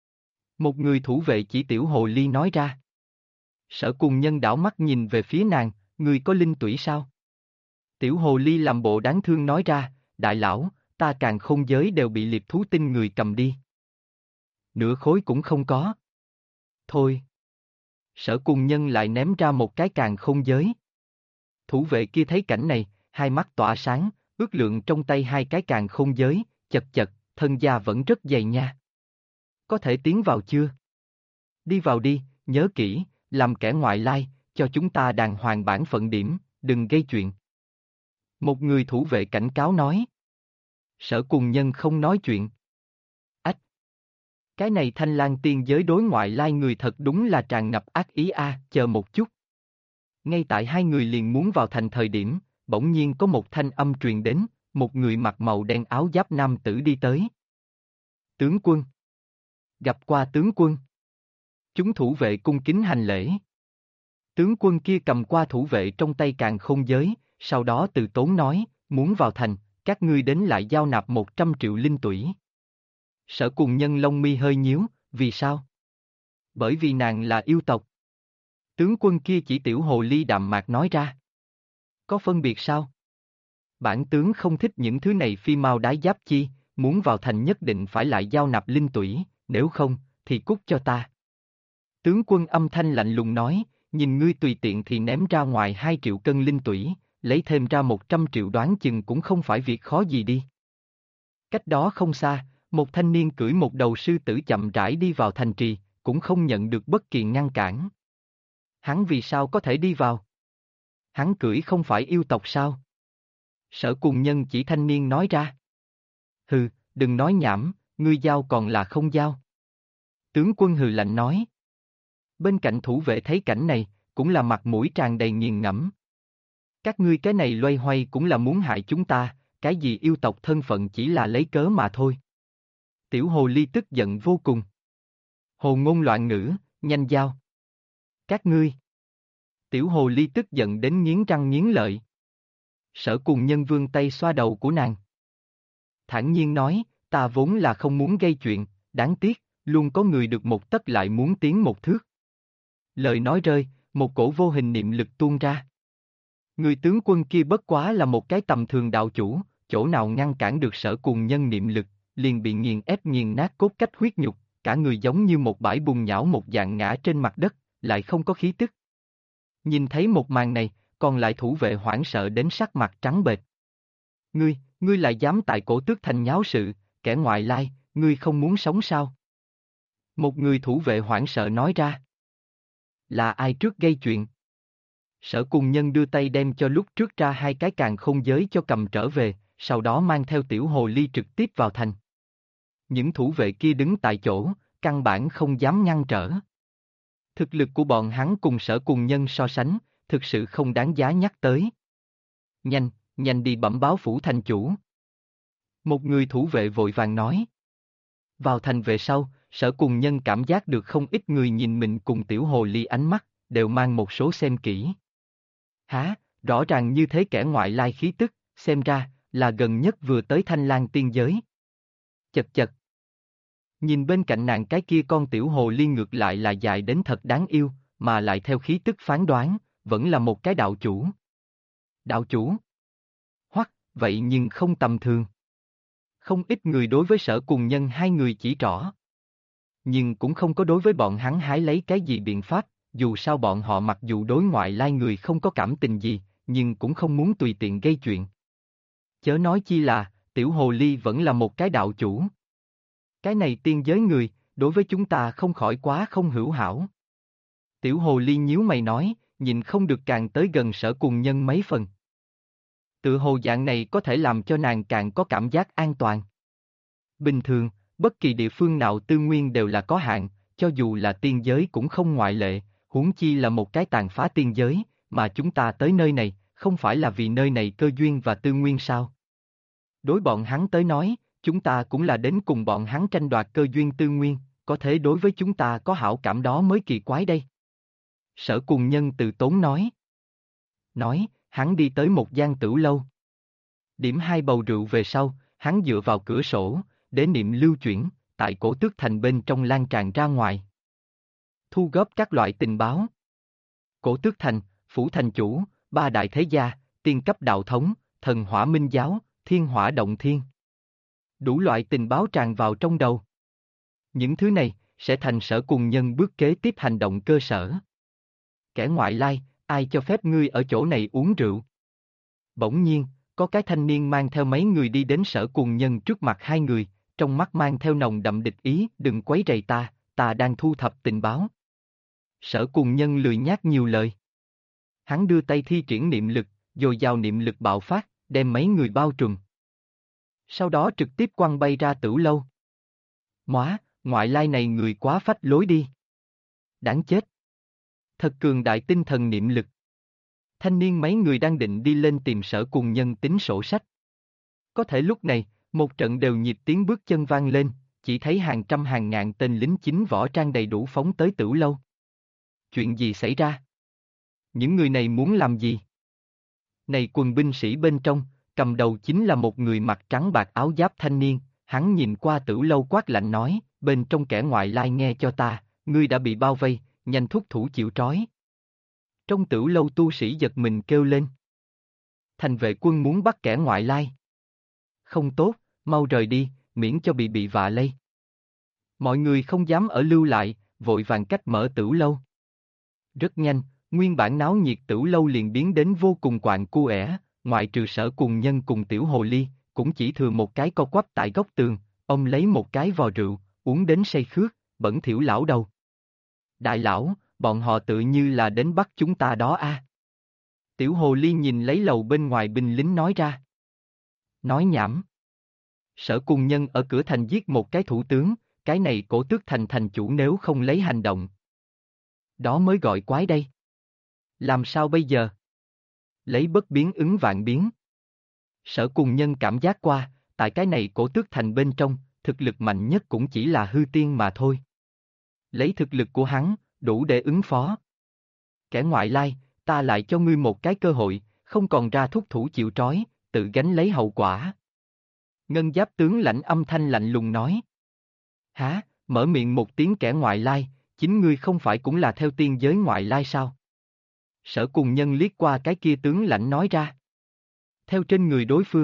Một người thủ vệ chỉ tiểu hồ ly nói ra. Sở Cùng Nhân đảo mắt nhìn về phía nàng, người có linh tủy sao? Tiểu hồ ly làm bộ đáng thương nói ra, đại lão, ta càn khôn giới đều bị liệp thú tinh người cầm đi. Nửa khối cũng không có. Thôi. Sở Cùng Nhân lại ném ra một cái càn khôn giới. Thủ vệ kia thấy cảnh này, hai mắt tỏa sáng, ước lượng trong tay hai cái càn khôn giới, chật chật, thân da vẫn rất dày nha. Có thể tiến vào chưa? Đi vào đi, nhớ kỹ, làm kẻ ngoại lai, cho chúng ta đàng hoàng bản phận điểm, đừng gây chuyện. Một người thủ vệ cảnh cáo nói. Sở Cùng Nhân không nói chuyện. Ách! Cái này Thanh Lang tiên giới đối ngoại lai người thật đúng là tràn ngập ác ý a, chờ một chút. Ngay tại hai người liền muốn vào thành thời điểm, bỗng nhiên có một thanh âm truyền đến, một người mặc màu đen áo giáp nam tử đi tới. Tướng quân! Gặp qua tướng quân! Chúng thủ vệ cung kính hành lễ. Tướng quân kia cầm qua thủ vệ trong tay càn khôn giới, sau đó từ tốn nói, muốn vào thành, các ngươi đến lại giao nạp 100 triệu linh tủy. Sở Cùng Nhân lông mi hơi nhíu, vì sao? Bởi vì nàng là yêu tộc. Tướng quân kia chỉ tiểu hồ ly đạm mạc nói ra. Có phân biệt sao? Bản tướng không thích những thứ này phi mao đái giáp chi, muốn vào thành nhất định phải lại giao nạp linh tủy, nếu không, thì cút cho ta. Tướng quân âm thanh lạnh lùng nói, nhìn ngươi tùy tiện thì ném ra ngoài 2 triệu cân linh tủy, lấy thêm ra 100 triệu đoán chừng cũng không phải việc khó gì đi. Cách đó không xa, một thanh niên cưỡi một đầu sư tử chậm rãi đi vào thành trì, cũng không nhận được bất kỳ ngăn cản. Hắn vì sao có thể đi vào? Hắn cưỡi không phải yêu tộc sao? Sở Cùng Nhân chỉ thanh niên nói ra. Hừ, đừng nói nhảm, ngươi giao còn là không giao. Tướng quân hừ lạnh nói. Bên cạnh thủ vệ thấy cảnh này, cũng là mặt mũi tràn đầy nghiền ngẫm. Các ngươi cái này loay hoay cũng là muốn hại chúng ta, cái gì yêu tộc thân phận chỉ là lấy cớ mà thôi. Tiểu hồ ly tức giận vô cùng. Hồ ngôn loạn ngữ, nhanh giao. Các ngươi. Tiểu hồ ly tức giận đến nghiến răng nghiến lợi. Sở Cùng Nhân vươn tay xoa đầu của nàng. Thản nhiên nói, ta vốn là không muốn gây chuyện, đáng tiếc, luôn có người được một tấc lại muốn tiến một thước. Lời nói rơi, một cổ vô hình niệm lực tuôn ra. Người tướng quân kia bất quá là một cái tầm thường đạo chủ, chỗ nào ngăn cản được Sở Cùng Nhân niệm lực, liền bị nghiền ép nghiền nát cốt cách huyết nhục, cả người giống như một bãi bùn nhão một dạng ngã trên mặt đất, lại không có khí tức. Nhìn thấy một màn này, còn lại thủ vệ hoảng sợ đến sắc mặt trắng bệch. Ngươi lại dám tại Cổ Tước Thành nháo sự, kẻ ngoại lai, ngươi không muốn sống sao? Một người thủ vệ hoảng sợ nói ra. Là ai trước gây chuyện? Sở Cùng Nhân đưa tay đem cho lúc trước ra hai cái càn khôn giới cho cầm trở về, sau đó mang theo tiểu hồ ly trực tiếp vào thành. Những thủ vệ kia đứng tại chỗ, căn bản không dám ngăn trở. Thực lực của bọn hắn cùng Sở Cùng Nhân so sánh, thực sự không đáng giá nhắc tới. Nhanh đi bẩm báo phủ thành chủ. Một người thủ vệ vội vàng nói. Vào thành về sau, Sở Cùng Nhân cảm giác được không ít người nhìn mình cùng tiểu hồ ly ánh mắt, đều mang một số xem kỹ. Hả, rõ ràng như thế kẻ ngoại lai khí tức, xem ra, là gần nhất vừa tới Thanh Lang tiên giới. Chật chật. Nhìn bên cạnh nàng cái kia con tiểu hồ ly ngược lại là dài đến thật đáng yêu, mà lại theo khí tức phán đoán, vẫn là một cái đạo chủ. Đạo chủ? Hoắc, vậy nhưng không tầm thường. Không ít người đối với Sở Cùng Nhân hai người chỉ trỏ. Nhưng cũng không có đối với bọn hắn hái lấy cái gì biện pháp, dù sao bọn họ mặc dù đối ngoại lai người không có cảm tình gì, nhưng cũng không muốn tùy tiện gây chuyện. Chớ nói chi là, tiểu hồ ly vẫn là một cái đạo chủ. Cái này tiên giới người, đối với chúng ta không khỏi quá không hữu hảo. Tiểu hồ ly nhíu mày nói, nhìn không được càng tới gần Sở Cùng Nhân mấy phần. Tự hồ dạng này có thể làm cho nàng càng có cảm giác an toàn. Bình thường, bất kỳ địa phương nào tư nguyên đều là có hạn, cho dù là tiên giới cũng không ngoại lệ, huống chi là một cái tàn phá tiên giới, mà chúng ta tới nơi này, không phải là vì nơi này cơ duyên và tư nguyên sao? Đối bọn hắn tới nói, chúng ta cũng là đến cùng bọn hắn tranh đoạt cơ duyên tư nguyên, có thể đối với chúng ta có hảo cảm đó mới kỳ quái đây. Sở Cùng Nhân từ tốn nói. Nói, hắn đi tới một gian tửu lâu. Điểm hai bầu rượu về sau, hắn dựa vào cửa sổ, để niệm lưu chuyển, tại Cổ Tước Thành bên trong lan tràn ra ngoài. Thu góp các loại tình báo. Cổ Tước Thành, phủ thành chủ, ba đại thế gia, tiên cấp đạo thống, thần hỏa minh giáo, thiên hỏa động thiên. Đủ loại tình báo tràn vào trong đầu. Những thứ này, sẽ thành Sở Cùng Nhân bước kế tiếp hành động cơ sở. Kẻ ngoại lai, ai cho phép ngươi ở chỗ này uống rượu? Bỗng nhiên, có cái thanh niên mang theo mấy người đi đến Sở Cùng Nhân trước mặt hai người, trong mắt mang theo nồng đậm địch ý, đừng quấy rầy ta đang thu thập tình báo. Sở Cùng Nhân lười nhác nhiều lời. Hắn đưa tay thi triển niệm lực, dồi dào niệm lực bạo phát, đem mấy người bao trùm. Sau đó trực tiếp quăng bay ra tửu lâu. Ngoại lai này người quá phách lối đi. Đáng chết. Thật cường đại tinh thần niệm lực. Thanh niên mấy người đang định đi lên tìm Sở Cùng Nhân tính sổ sách. Có thể lúc này, một trận đều nhịp tiếng bước chân vang lên, chỉ thấy hàng trăm hàng ngàn tên lính chính võ trang đầy đủ phóng tới tửu lâu. Chuyện gì xảy ra? Những người này muốn làm gì? Này quần binh sĩ bên trong, cầm đầu chính là một người mặc trắng bạc áo giáp thanh niên, hắn nhìn qua tửu lâu quát lạnh nói, bên trong kẻ ngoại lai nghe cho ta, ngươi đã bị bao vây, nhanh thúc thủ chịu trói. Trong tửu lâu tu sĩ giật mình kêu lên. Thành vệ quân muốn bắt kẻ ngoại lai. Không tốt, mau rời đi, miễn cho bị vạ lây. Mọi người không dám ở lưu lại, vội vàng cách mở tửu lâu. Rất nhanh, nguyên bản náo nhiệt tửu lâu liền biến đến vô cùng quạng cu ngoại trừ Sở Cùng Nhân cùng tiểu hồ ly, cũng chỉ thừa một cái co quắp tại góc tường, ông lấy một cái vò rượu, uống đến say khướt, bẩn thỉu lão đầu. Đại lão, bọn họ tự như là đến bắt chúng ta đó a. Tiểu hồ ly nhìn lấy lầu bên ngoài binh lính nói ra. Nói nhảm. Sở Cùng Nhân ở cửa thành giết một cái thủ tướng, cái này Cổ Tước Thành thành chủ nếu không lấy hành động. Đó mới gọi quái đây. Làm sao bây giờ? Lấy bất biến ứng vạn biến. Sở Cùng Nhân cảm giác qua, tại cái này Cổ Tước Thành bên trong, thực lực mạnh nhất cũng chỉ là hư tiên mà thôi. Lấy thực lực của hắn, đủ để ứng phó. Kẻ ngoại lai, ta lại cho ngươi một cái cơ hội, không còn ra thúc thủ chịu trói, tự gánh lấy hậu quả. Ngân giáp tướng lãnh âm thanh lạnh lùng nói. Hả, mở miệng một tiếng kẻ ngoại lai, chính ngươi không phải cũng là theo tiên giới ngoại lai sao? Sở Cùng Nhân liếc qua cái kia tướng lãnh nói ra. Theo trên người đối phương,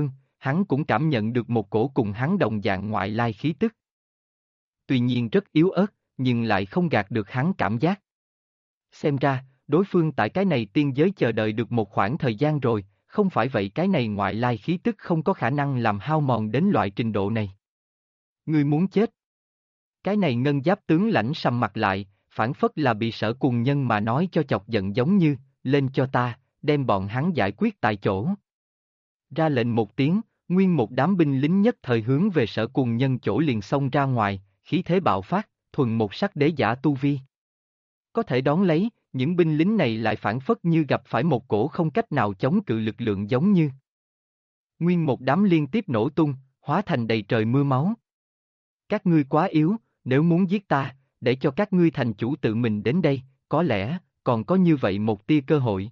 hắn cũng cảm nhận được một cổ cùng hắn đồng dạng ngoại lai khí tức. Tuy nhiên rất yếu ớt, nhưng lại không gạt được hắn cảm giác. Xem ra, đối phương tại cái này tiên giới chờ đợi được một khoảng thời gian rồi, không phải vậy cái này ngoại lai khí tức không có khả năng làm hao mòn đến loại trình độ này. Ngươi muốn chết. Cái này ngân giáp tướng lãnh sầm mặt lại, phản phất là bị Sở Cùng Nhân mà nói cho chọc giận giống như, lên cho ta, đem bọn hắn giải quyết tại chỗ. Ra lệnh một tiếng, nguyên một đám binh lính nhất thời hướng về Sở Cùng Nhân chỗ liền xông ra ngoài, khí thế bạo phát, thuần một sắc đế giả tu vi. Có thể đón lấy, những binh lính này lại phản phất như gặp phải một cổ không cách nào chống cự lực lượng giống như. Nguyên một đám liên tiếp nổ tung, hóa thành đầy trời mưa máu. Các ngươi quá yếu, nếu muốn giết ta, để cho các ngươi thành chủ tự mình đến đây, có lẽ, còn có như vậy một tia cơ hội.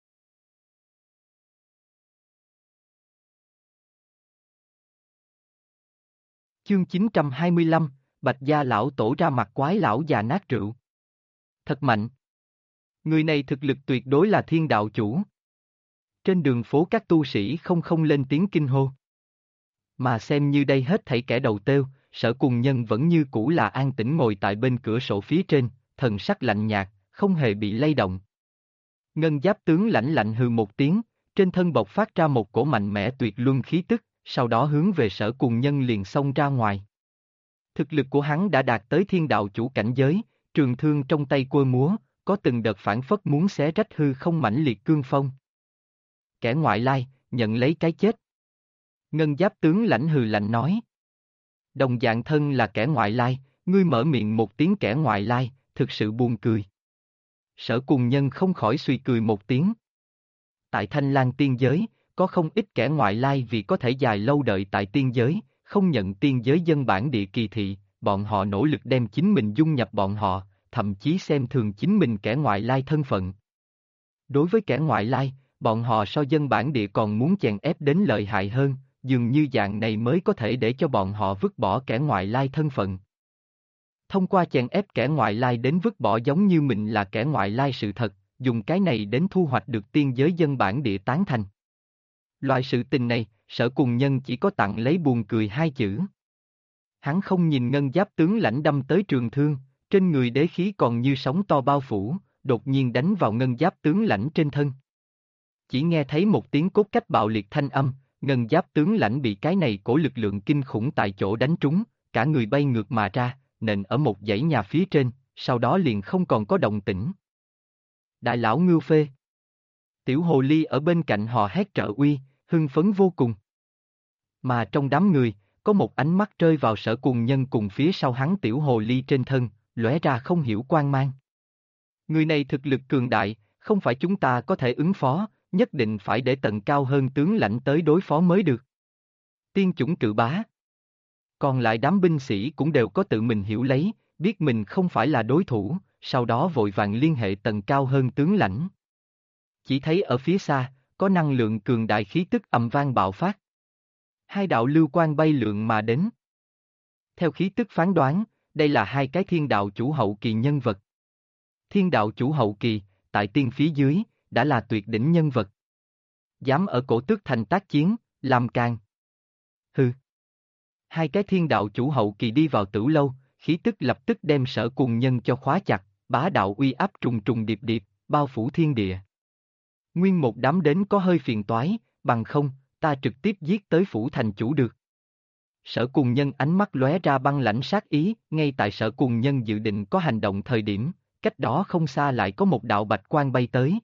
Chương 925, Bạch Gia lão tổ ra mặt quái lão già nát rượu. Thật mạnh. Người này thực lực tuyệt đối là thiên đạo chủ. Trên đường phố các tu sĩ không lên tiếng kinh hô. Mà xem như đây hết thảy kẻ đầu têu, Sở Cùng Nhân vẫn như cũ là an tĩnh ngồi tại bên cửa sổ phía trên, thần sắc lạnh nhạt, không hề bị lay động. Ngân giáp tướng lãnh lạnh hừ một tiếng, trên thân bộc phát ra một cổ mạnh mẽ tuyệt luân khí tức, sau đó hướng về Sở Cùng Nhân liền xông ra ngoài. Thực lực của hắn đã đạt tới thiên đạo chủ cảnh giới, trường thương trong tay quơ múa, có từng đợt phản phất muốn xé rách hư không mãnh liệt cương phong. Kẻ ngoại lai, nhận lấy cái chết. Ngân giáp tướng lãnh hừ lạnh nói. Đồng dạng thân là kẻ ngoại lai, ngươi mở miệng một tiếng kẻ ngoại lai, thực sự buồn cười. Sở Cùng Nhân không khỏi suy cười một tiếng. Tại Thanh Lang tiên giới, có không ít kẻ ngoại lai vì có thể dài lâu đợi tại tiên giới, không nhận tiên giới dân bản địa kỳ thị, bọn họ nỗ lực đem chính mình dung nhập bọn họ, thậm chí xem thường chính mình kẻ ngoại lai thân phận. Đối với kẻ ngoại lai, bọn họ so dân bản địa còn muốn chèn ép đến lợi hại hơn, dường như dạng này mới có thể để cho bọn họ vứt bỏ kẻ ngoại lai thân phận. Thông qua chèn ép kẻ ngoại lai đến vứt bỏ giống như mình là kẻ ngoại lai sự thật, dùng cái này đến thu hoạch được tiên giới dân bản địa tán thành. Loại sự tình này, Sở Cùng Nhân chỉ có tặng lấy buồn cười hai chữ. Hắn không nhìn ngân giáp tướng lãnh đâm tới trường thương, trên người đế khí còn như sóng to bao phủ, đột nhiên đánh vào ngân giáp tướng lãnh trên thân. Chỉ nghe thấy một tiếng cốt cách bạo liệt thanh âm, ngân giáp tướng lãnh bị cái này cổ lực lượng kinh khủng tại chỗ đánh trúng, cả người bay ngược mà ra, nện ở một dãy nhà phía trên, sau đó liền không còn có động tĩnh. Đại lão Ngưu Phê. Tiểu hồ ly ở bên cạnh họ hét trợ uy, hưng phấn vô cùng. Mà trong đám người, có một ánh mắt rơi vào Sở Cùng Nhân cùng phía sau hắn tiểu hồ ly trên thân, lóe ra không hiểu quang mang. Người này thực lực cường đại, không phải chúng ta có thể ứng phó, nhất định phải để tầng cao hơn tướng lãnh tới đối phó mới được. Tiên chủng cự bá. Còn lại đám binh sĩ cũng đều có tự mình hiểu lấy, biết mình không phải là đối thủ, sau đó vội vàng liên hệ tầng cao hơn tướng lãnh. Chỉ thấy ở phía xa, có năng lượng cường đại khí tức ầm vang bạo phát. Hai đạo lưu quang bay lượn mà đến. Theo khí tức phán đoán, đây là hai cái thiên đạo chủ hậu kỳ nhân vật. Thiên đạo chủ hậu kỳ, tại tiên phía dưới, đã là tuyệt đỉnh nhân vật. Dám ở cổ tước thành tác chiến, làm càng. Hừ. Hai cái thiên đạo chủ hậu kỳ đi vào tử lâu, khí tức lập tức đem Sở Cùng Nhân cho khóa chặt, bá đạo uy áp trùng trùng điệp điệp, bao phủ thiên địa. Nguyên một đám đến có hơi phiền toái, bằng không, ta trực tiếp giết tới phủ thành chủ được. Sở Cùng Nhân ánh mắt lóe ra băng lãnh sát ý, ngay tại Sở Cùng Nhân dự định có hành động thời điểm, cách đó không xa lại có một đạo bạch quang bay tới.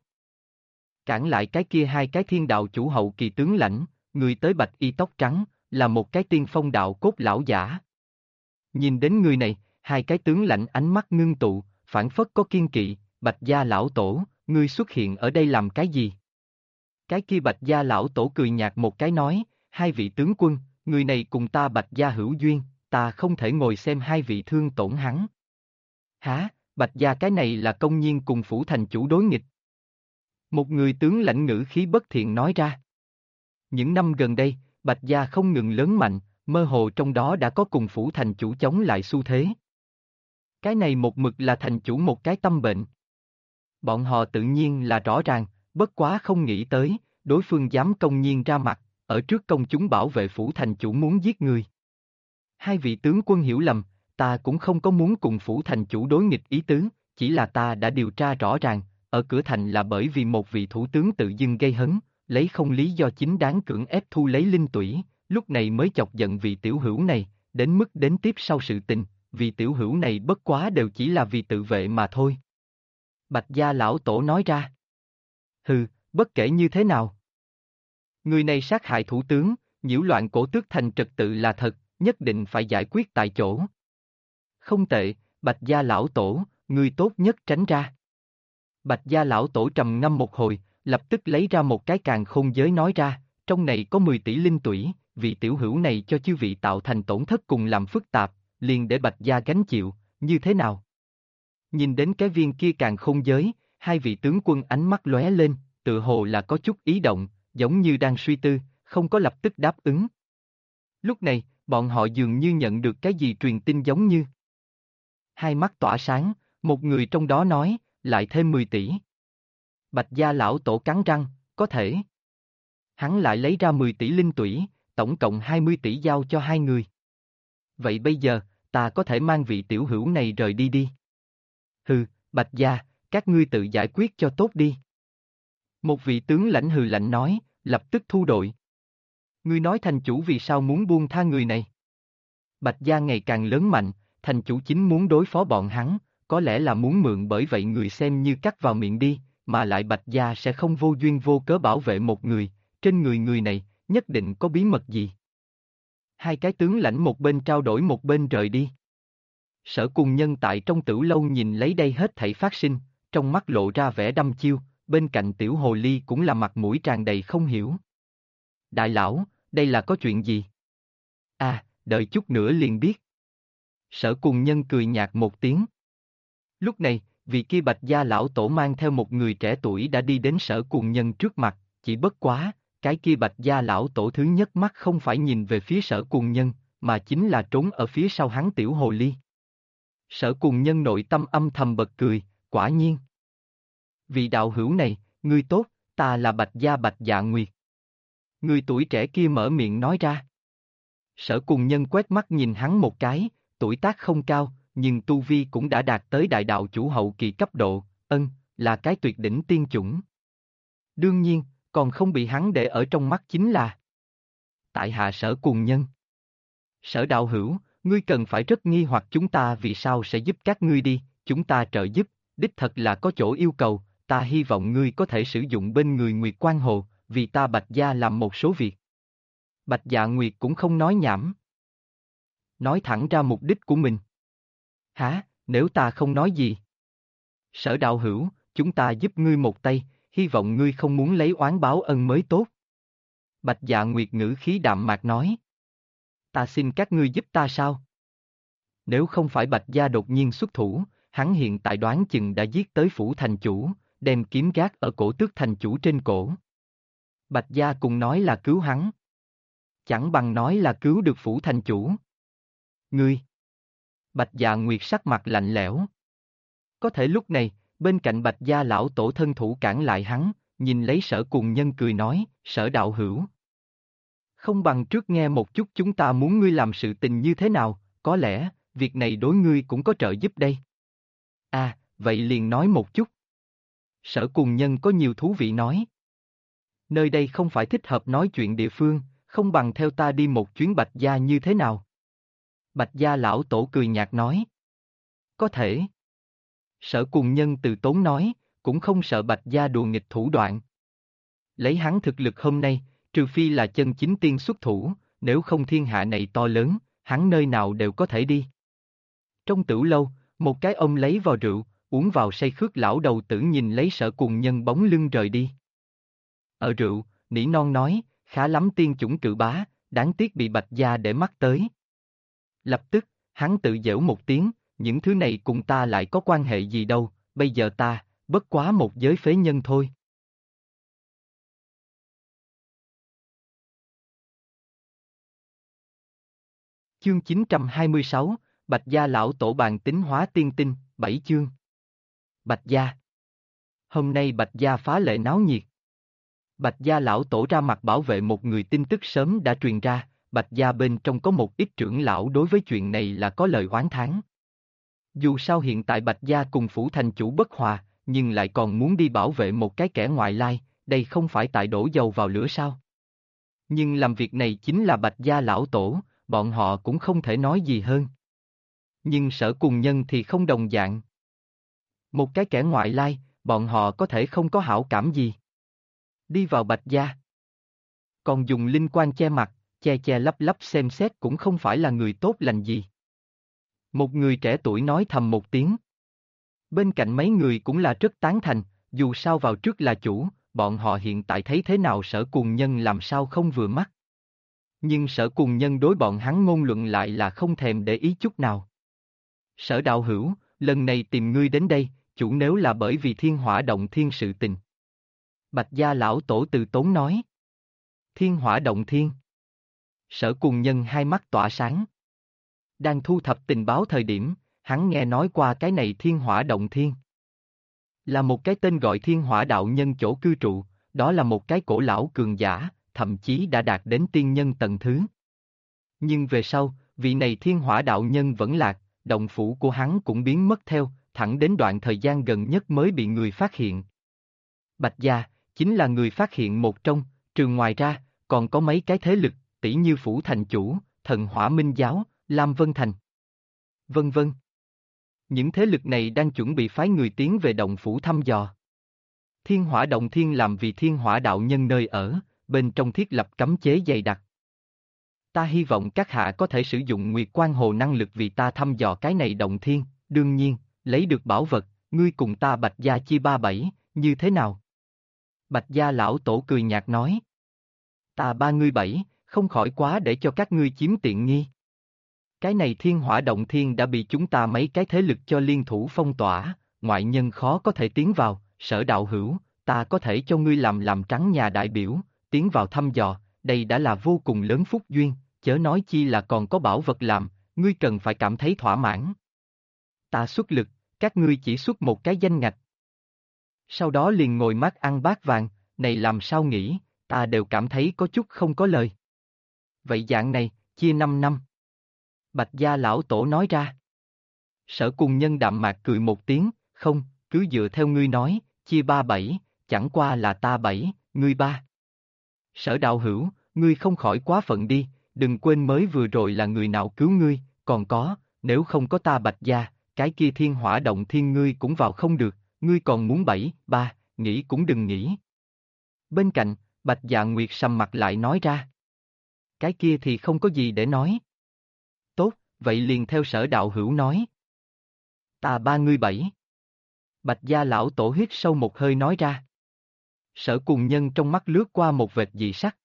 Cản lại cái kia hai cái thiên đạo chủ hậu kỳ tướng lãnh, người tới bạch y tóc trắng, là một cái tiên phong đạo cốt lão giả. Nhìn đến người này, hai cái tướng lãnh ánh mắt ngưng tụ, phản phất có kiên kỵ, Bạch Gia lão tổ, ngươi xuất hiện ở đây làm cái gì? Cái kia Bạch Gia lão tổ cười nhạt một cái nói, hai vị tướng quân, người này cùng ta Bạch Gia hữu duyên, ta không thể ngồi xem hai vị thương tổn hắn. Hả, Bạch Gia cái này là công nhiên cùng phủ thành chủ đối nghịch. Một người tướng lãnh ngữ khí bất thiện nói ra. Những năm gần đây, Bạch Gia không ngừng lớn mạnh, mơ hồ trong đó đã có cùng phủ thành chủ chống lại xu thế. Cái này một mực là thành chủ một cái tâm bệnh. Bọn họ tự nhiên là rõ ràng, bất quá không nghĩ tới, đối phương dám công nhiên ra mặt, ở trước công chúng bảo vệ phủ thành chủ muốn giết người. Hai vị tướng quân hiểu lầm, ta cũng không có muốn cùng phủ thành chủ đối nghịch ý tứ, chỉ là ta đã điều tra rõ ràng, ở cửa thành là bởi vì một vị thủ tướng tự dưng gây hấn, lấy không lý do chính đáng cưỡng ép thu lấy linh tủy, lúc này mới chọc giận vị tiểu hữu này, đến mức đến tiếp sau sự tình, vị tiểu hữu này bất quá đều chỉ là vì tự vệ mà thôi. Bạch gia lão tổ nói ra. Hừ, bất kể như thế nào. Người này sát hại thủ tướng, nhiễu loạn cổ tước thành trật tự là thật, nhất định phải giải quyết tại chỗ. Không tệ, Bạch gia lão tổ, người tốt nhất tránh ra. Bạch gia lão tổ trầm ngâm một hồi, lập tức lấy ra một cái càn khôn giới nói ra, trong này có 10 tỷ linh tủy, vị tiểu hữu này cho chư vị tạo thành tổn thất cùng làm phức tạp, liền để Bạch gia gánh chịu, như thế nào? Nhìn đến cái viên kia càn khôn giới, hai vị tướng quân ánh mắt lóe lên, tự hồ là có chút ý động, giống như đang suy tư, không có lập tức đáp ứng. Lúc này, bọn họ dường như nhận được cái gì truyền tin giống như. Hai mắt tỏa sáng, một người trong đó nói, lại thêm 10 tỷ. Bạch gia lão tổ cắn răng, có thể. Hắn lại lấy ra 10 tỷ linh tủy, tổng cộng 20 tỷ giao cho hai người. Vậy bây giờ, ta có thể mang vị tiểu hữu này rời đi đi. Hừ, Bạch gia, các ngươi tự giải quyết cho tốt đi. Một vị tướng lãnh hừ lạnh nói, lập tức thu đội. Ngươi nói thành chủ vì sao muốn buông tha người này? Bạch gia ngày càng lớn mạnh, thành chủ chính muốn đối phó bọn hắn, có lẽ là muốn mượn bởi vậy người xem như cắt vào miệng đi, mà lại Bạch gia sẽ không vô duyên vô cớ bảo vệ một người, trên người này, nhất định có bí mật gì. Hai cái tướng lãnh một bên trao đổi một bên rời đi. Sở Cùng Nhân tại trong Tửu lâu nhìn lấy đây hết thảy phát sinh, trong mắt lộ ra vẻ đăm chiêu, bên cạnh tiểu hồ ly cũng là mặt mũi tràn đầy không hiểu. Đại lão, đây là có chuyện gì? À, đợi chút nữa liền biết. Sở Cùng Nhân cười nhạt một tiếng. Lúc này, vị kia Bạch gia lão tổ mang theo một người trẻ tuổi đã đi đến Sở Cùng Nhân trước mặt, chỉ bất quá, cái kia Bạch gia lão tổ thứ nhất mắt không phải nhìn về phía Sở Cùng Nhân, mà chính là trốn ở phía sau hắn tiểu hồ ly. Sở Cùng Nhân nội tâm âm thầm bật cười, quả nhiên. Vị đạo hữu này, ngươi tốt, ta là Bạch gia Bạch Dạ Nguyệt. Người tuổi trẻ kia mở miệng nói ra. Sở Cùng Nhân quét mắt nhìn hắn một cái, tuổi tác không cao, nhưng tu vi cũng đã đạt tới đại đạo chủ hậu kỳ cấp độ, là cái tuyệt đỉnh tiên chủng. Đương nhiên, còn không bị hắn để ở trong mắt chính là tại hạ Sở Cùng Nhân. Sở đạo hữu, ngươi cần phải rất nghi hoặc chúng ta vì sao sẽ giúp các ngươi đi, chúng ta trợ giúp, đích thật là có chỗ yêu cầu, ta hy vọng ngươi có thể sử dụng bên người Nguyệt Quan Hồ, vì ta Bạch gia làm một số việc. Bạch Dạ Nguyệt cũng không nói nhảm. Nói thẳng ra mục đích của mình. Hả, nếu ta không nói gì? Sở đạo hữu, chúng ta giúp ngươi một tay, hy vọng ngươi không muốn lấy oán báo ân mới tốt. Bạch Dạ Nguyệt ngữ khí đạm mạc nói. Ta xin các ngươi giúp ta sao? Nếu không phải Bạch gia đột nhiên xuất thủ, hắn hiện tại đoán chừng đã giết tới phủ thành chủ, đem kiếm gác ở cổ tước thành chủ trên cổ. Bạch gia cùng nói là cứu hắn. Chẳng bằng nói là cứu được phủ thành chủ. Ngươi! Bạch Dạ Nguyệt sắc mặt lạnh lẽo. Có thể lúc này, bên cạnh Bạch gia lão tổ thân thủ cản lại hắn, nhìn lấy Sở Cùng Nhân cười nói, Sở đạo hữu. Không bằng trước nghe một chút chúng ta muốn ngươi làm sự tình như thế nào, có lẽ, việc này đối ngươi cũng có trợ giúp đây. À, vậy liền nói một chút. Sở Cùng Nhân có nhiều thú vị nói. Nơi đây không phải thích hợp nói chuyện địa phương, không bằng theo ta đi một chuyến Bạch gia như thế nào? Bạch gia lão tổ cười nhạt nói. Có thể. Sở Cùng Nhân từ tốn nói, cũng không sợ Bạch gia đùa nghịch thủ đoạn. Lấy hắn thực lực hôm nay, trừ phi là chân chính tiên xuất thủ, nếu không thiên hạ này to lớn, hắn nơi nào đều có thể đi. Trong tửu lâu, một cái ông lấy vào rượu, uống vào say khước lão đầu tử nhìn lấy Sở Cùng Nhân bóng lưng rời đi. Ở rượu, nỉ non nói, khá lắm tiên chủng cự bá, đáng tiếc bị Bạch gia để mắt tới. Lập tức, hắn tự giễu một tiếng, những thứ này cùng ta lại có quan hệ gì đâu, bây giờ ta, bất quá một giới phế nhân thôi. Chương 926, Bạch gia lão tổ bàn tính hóa tiên tinh, 7 chương. Bạch gia. Hôm nay Bạch gia phá lệ náo nhiệt. Bạch gia lão tổ ra mặt bảo vệ một người tin tức sớm đã truyền ra, Bạch gia bên trong có một ít trưởng lão đối với chuyện này là có lời oán thán. Dù sao hiện tại Bạch gia cùng phủ thành chủ bất hòa, nhưng lại còn muốn đi bảo vệ một cái kẻ ngoại lai, đây không phải tại đổ dầu vào lửa sao? Nhưng làm việc này chính là Bạch gia lão tổ, bọn họ cũng không thể nói gì hơn. Nhưng Sở Cùng Nhân thì không đồng dạng. Một cái kẻ ngoại lai, bọn họ có thể không có hảo cảm gì. Đi vào Bạch gia. Còn dùng linh quan che mặt, che che lấp lấp xem xét cũng không phải là người tốt lành gì. Một người trẻ tuổi nói thầm một tiếng. Bên cạnh mấy người cũng là rất tán thành, dù sao vào trước là chủ, bọn họ hiện tại thấy thế nào Sở Cùng Nhân làm sao không vừa mắt. Nhưng Sở Cùng Nhân đối bọn hắn ngôn luận lại là không thèm để ý chút nào. Sở đạo hữu, lần này tìm ngươi đến đây, chủ nếu là bởi vì thiên hỏa động thiên sự tình. Bạch gia lão tổ từ tốn nói. Thiên hỏa động thiên. Sở Cùng Nhân hai mắt tỏa sáng. Đang thu thập tình báo thời điểm, hắn nghe nói qua cái này thiên hỏa động thiên. Là một cái tên gọi thiên hỏa đạo nhân chỗ cư trụ, đó là một cái cổ lão cường giả, thậm chí đã đạt đến tiên nhân tầng thứ. Nhưng về sau, vị này thiên hỏa đạo nhân vẫn lạc, động phủ của hắn cũng biến mất theo, thẳng đến đoạn thời gian gần nhất mới bị người phát hiện. Bạch gia, chính là người phát hiện một trong, trừ ngoài ra, còn có mấy cái thế lực, tỷ như phủ thành chủ, thần hỏa minh giáo, Lam Vân Thành. Vân vân. Những thế lực này đang chuẩn bị phái người tiến về động phủ thăm dò. Thiên hỏa động thiên làm vì thiên hỏa đạo nhân nơi ở, bên trong thiết lập cấm chế dày đặc. Ta hy vọng các hạ có thể sử dụng Nguyệt Quan Hồ năng lực vì ta thăm dò cái này động thiên, đương nhiên, lấy được bảo vật, ngươi cùng ta Bạch gia chia ba bảy, như thế nào? Bạch gia lão tổ cười nhạt nói. Ta ba ngươi bảy, không khỏi quá để cho các ngươi chiếm tiện nghi. Cái này thiên hỏa động thiên đã bị chúng ta mấy cái thế lực cho liên thủ phong tỏa, ngoại nhân khó có thể tiến vào, Sở đạo hữu, ta có thể cho ngươi làm trắng nhà đại biểu, tiến vào thăm dò, đây đã là vô cùng lớn phúc duyên, chớ nói chi là còn có bảo vật làm, ngươi cần phải cảm thấy thỏa mãn. Ta xuất lực, các ngươi chỉ xuất một cái danh ngạch. Sau đó liền ngồi mắt ăn bát vàng, này làm sao nghĩ, ta đều cảm thấy có chút không có lời. Vậy dạng này, chia 5 năm. Bạch gia lão tổ nói ra. Sở Cùng Nhân đạm mạc cười một tiếng, không, cứ dựa theo ngươi nói, chia 3-7, chẳng qua là ta 7, ngươi 3. Sở đạo hữu, ngươi không khỏi quá phận đi, đừng quên mới vừa rồi là người nào cứu ngươi, còn có, nếu không có ta Bạch gia, cái kia thiên hỏa động thiên ngươi cũng vào không được, ngươi còn muốn 7-3, nghĩ cũng đừng nghĩ. Bên cạnh, Bạch Dạ Nguyệt sầm mặt lại nói ra. Cái kia thì không có gì để nói. Tốt, vậy liền theo Sở đạo hữu nói. Ta ba ngươi 7. Bạch gia lão tổ hít sâu một hơi nói ra. Sở Cùng Nhân trong mắt lướt qua một vệt dị sắc.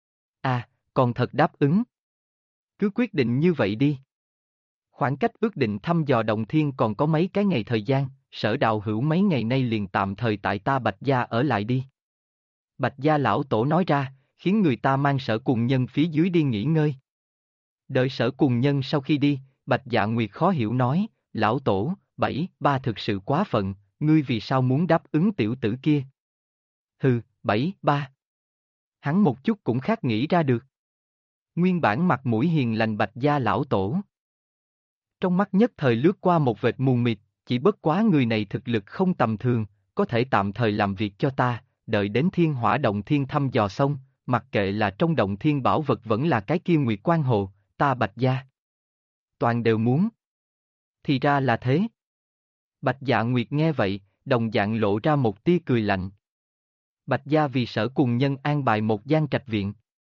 À, còn thật đáp ứng. Cứ quyết định như vậy đi. Khoảng cách ước định thăm dò động thiên còn có mấy cái ngày thời gian, Sở đạo hữu mấy ngày nay liền tạm thời tại ta Bạch gia ở lại đi. Bạch gia lão tổ nói ra, khiến người ta mang Sở Cùng Nhân phía dưới đi nghỉ ngơi. Đợi Sở Cùng Nhân sau khi đi, Bạch Dạ Nguyệt khó hiểu nói, lão tổ, 7-3 thực sự quá phận, ngươi vì sao muốn đáp ứng tiểu tử kia? Hừ, 7-3. Hắn một chút cũng khác nghĩ ra được. Nguyên bản mặt mũi hiền lành Bạch gia lão tổ. Trong mắt nhất thời lướt qua một vệt mù mịt, chỉ bất quá người này thực lực không tầm thường, có thể tạm thời làm việc cho ta, đợi đến thiên hỏa động thiên thăm dò xong, mặc kệ là trong động thiên bảo vật vẫn là cái kia Nguyệt Quan Hồ, ta Bạch gia toàn đều muốn. Thì ra là thế. Bạch Dạ Nguyệt nghe vậy, đồng dạng lộ ra một tia cười lạnh. Bạch gia vì Sở Cùng Nhân an bài một gian trạch viện.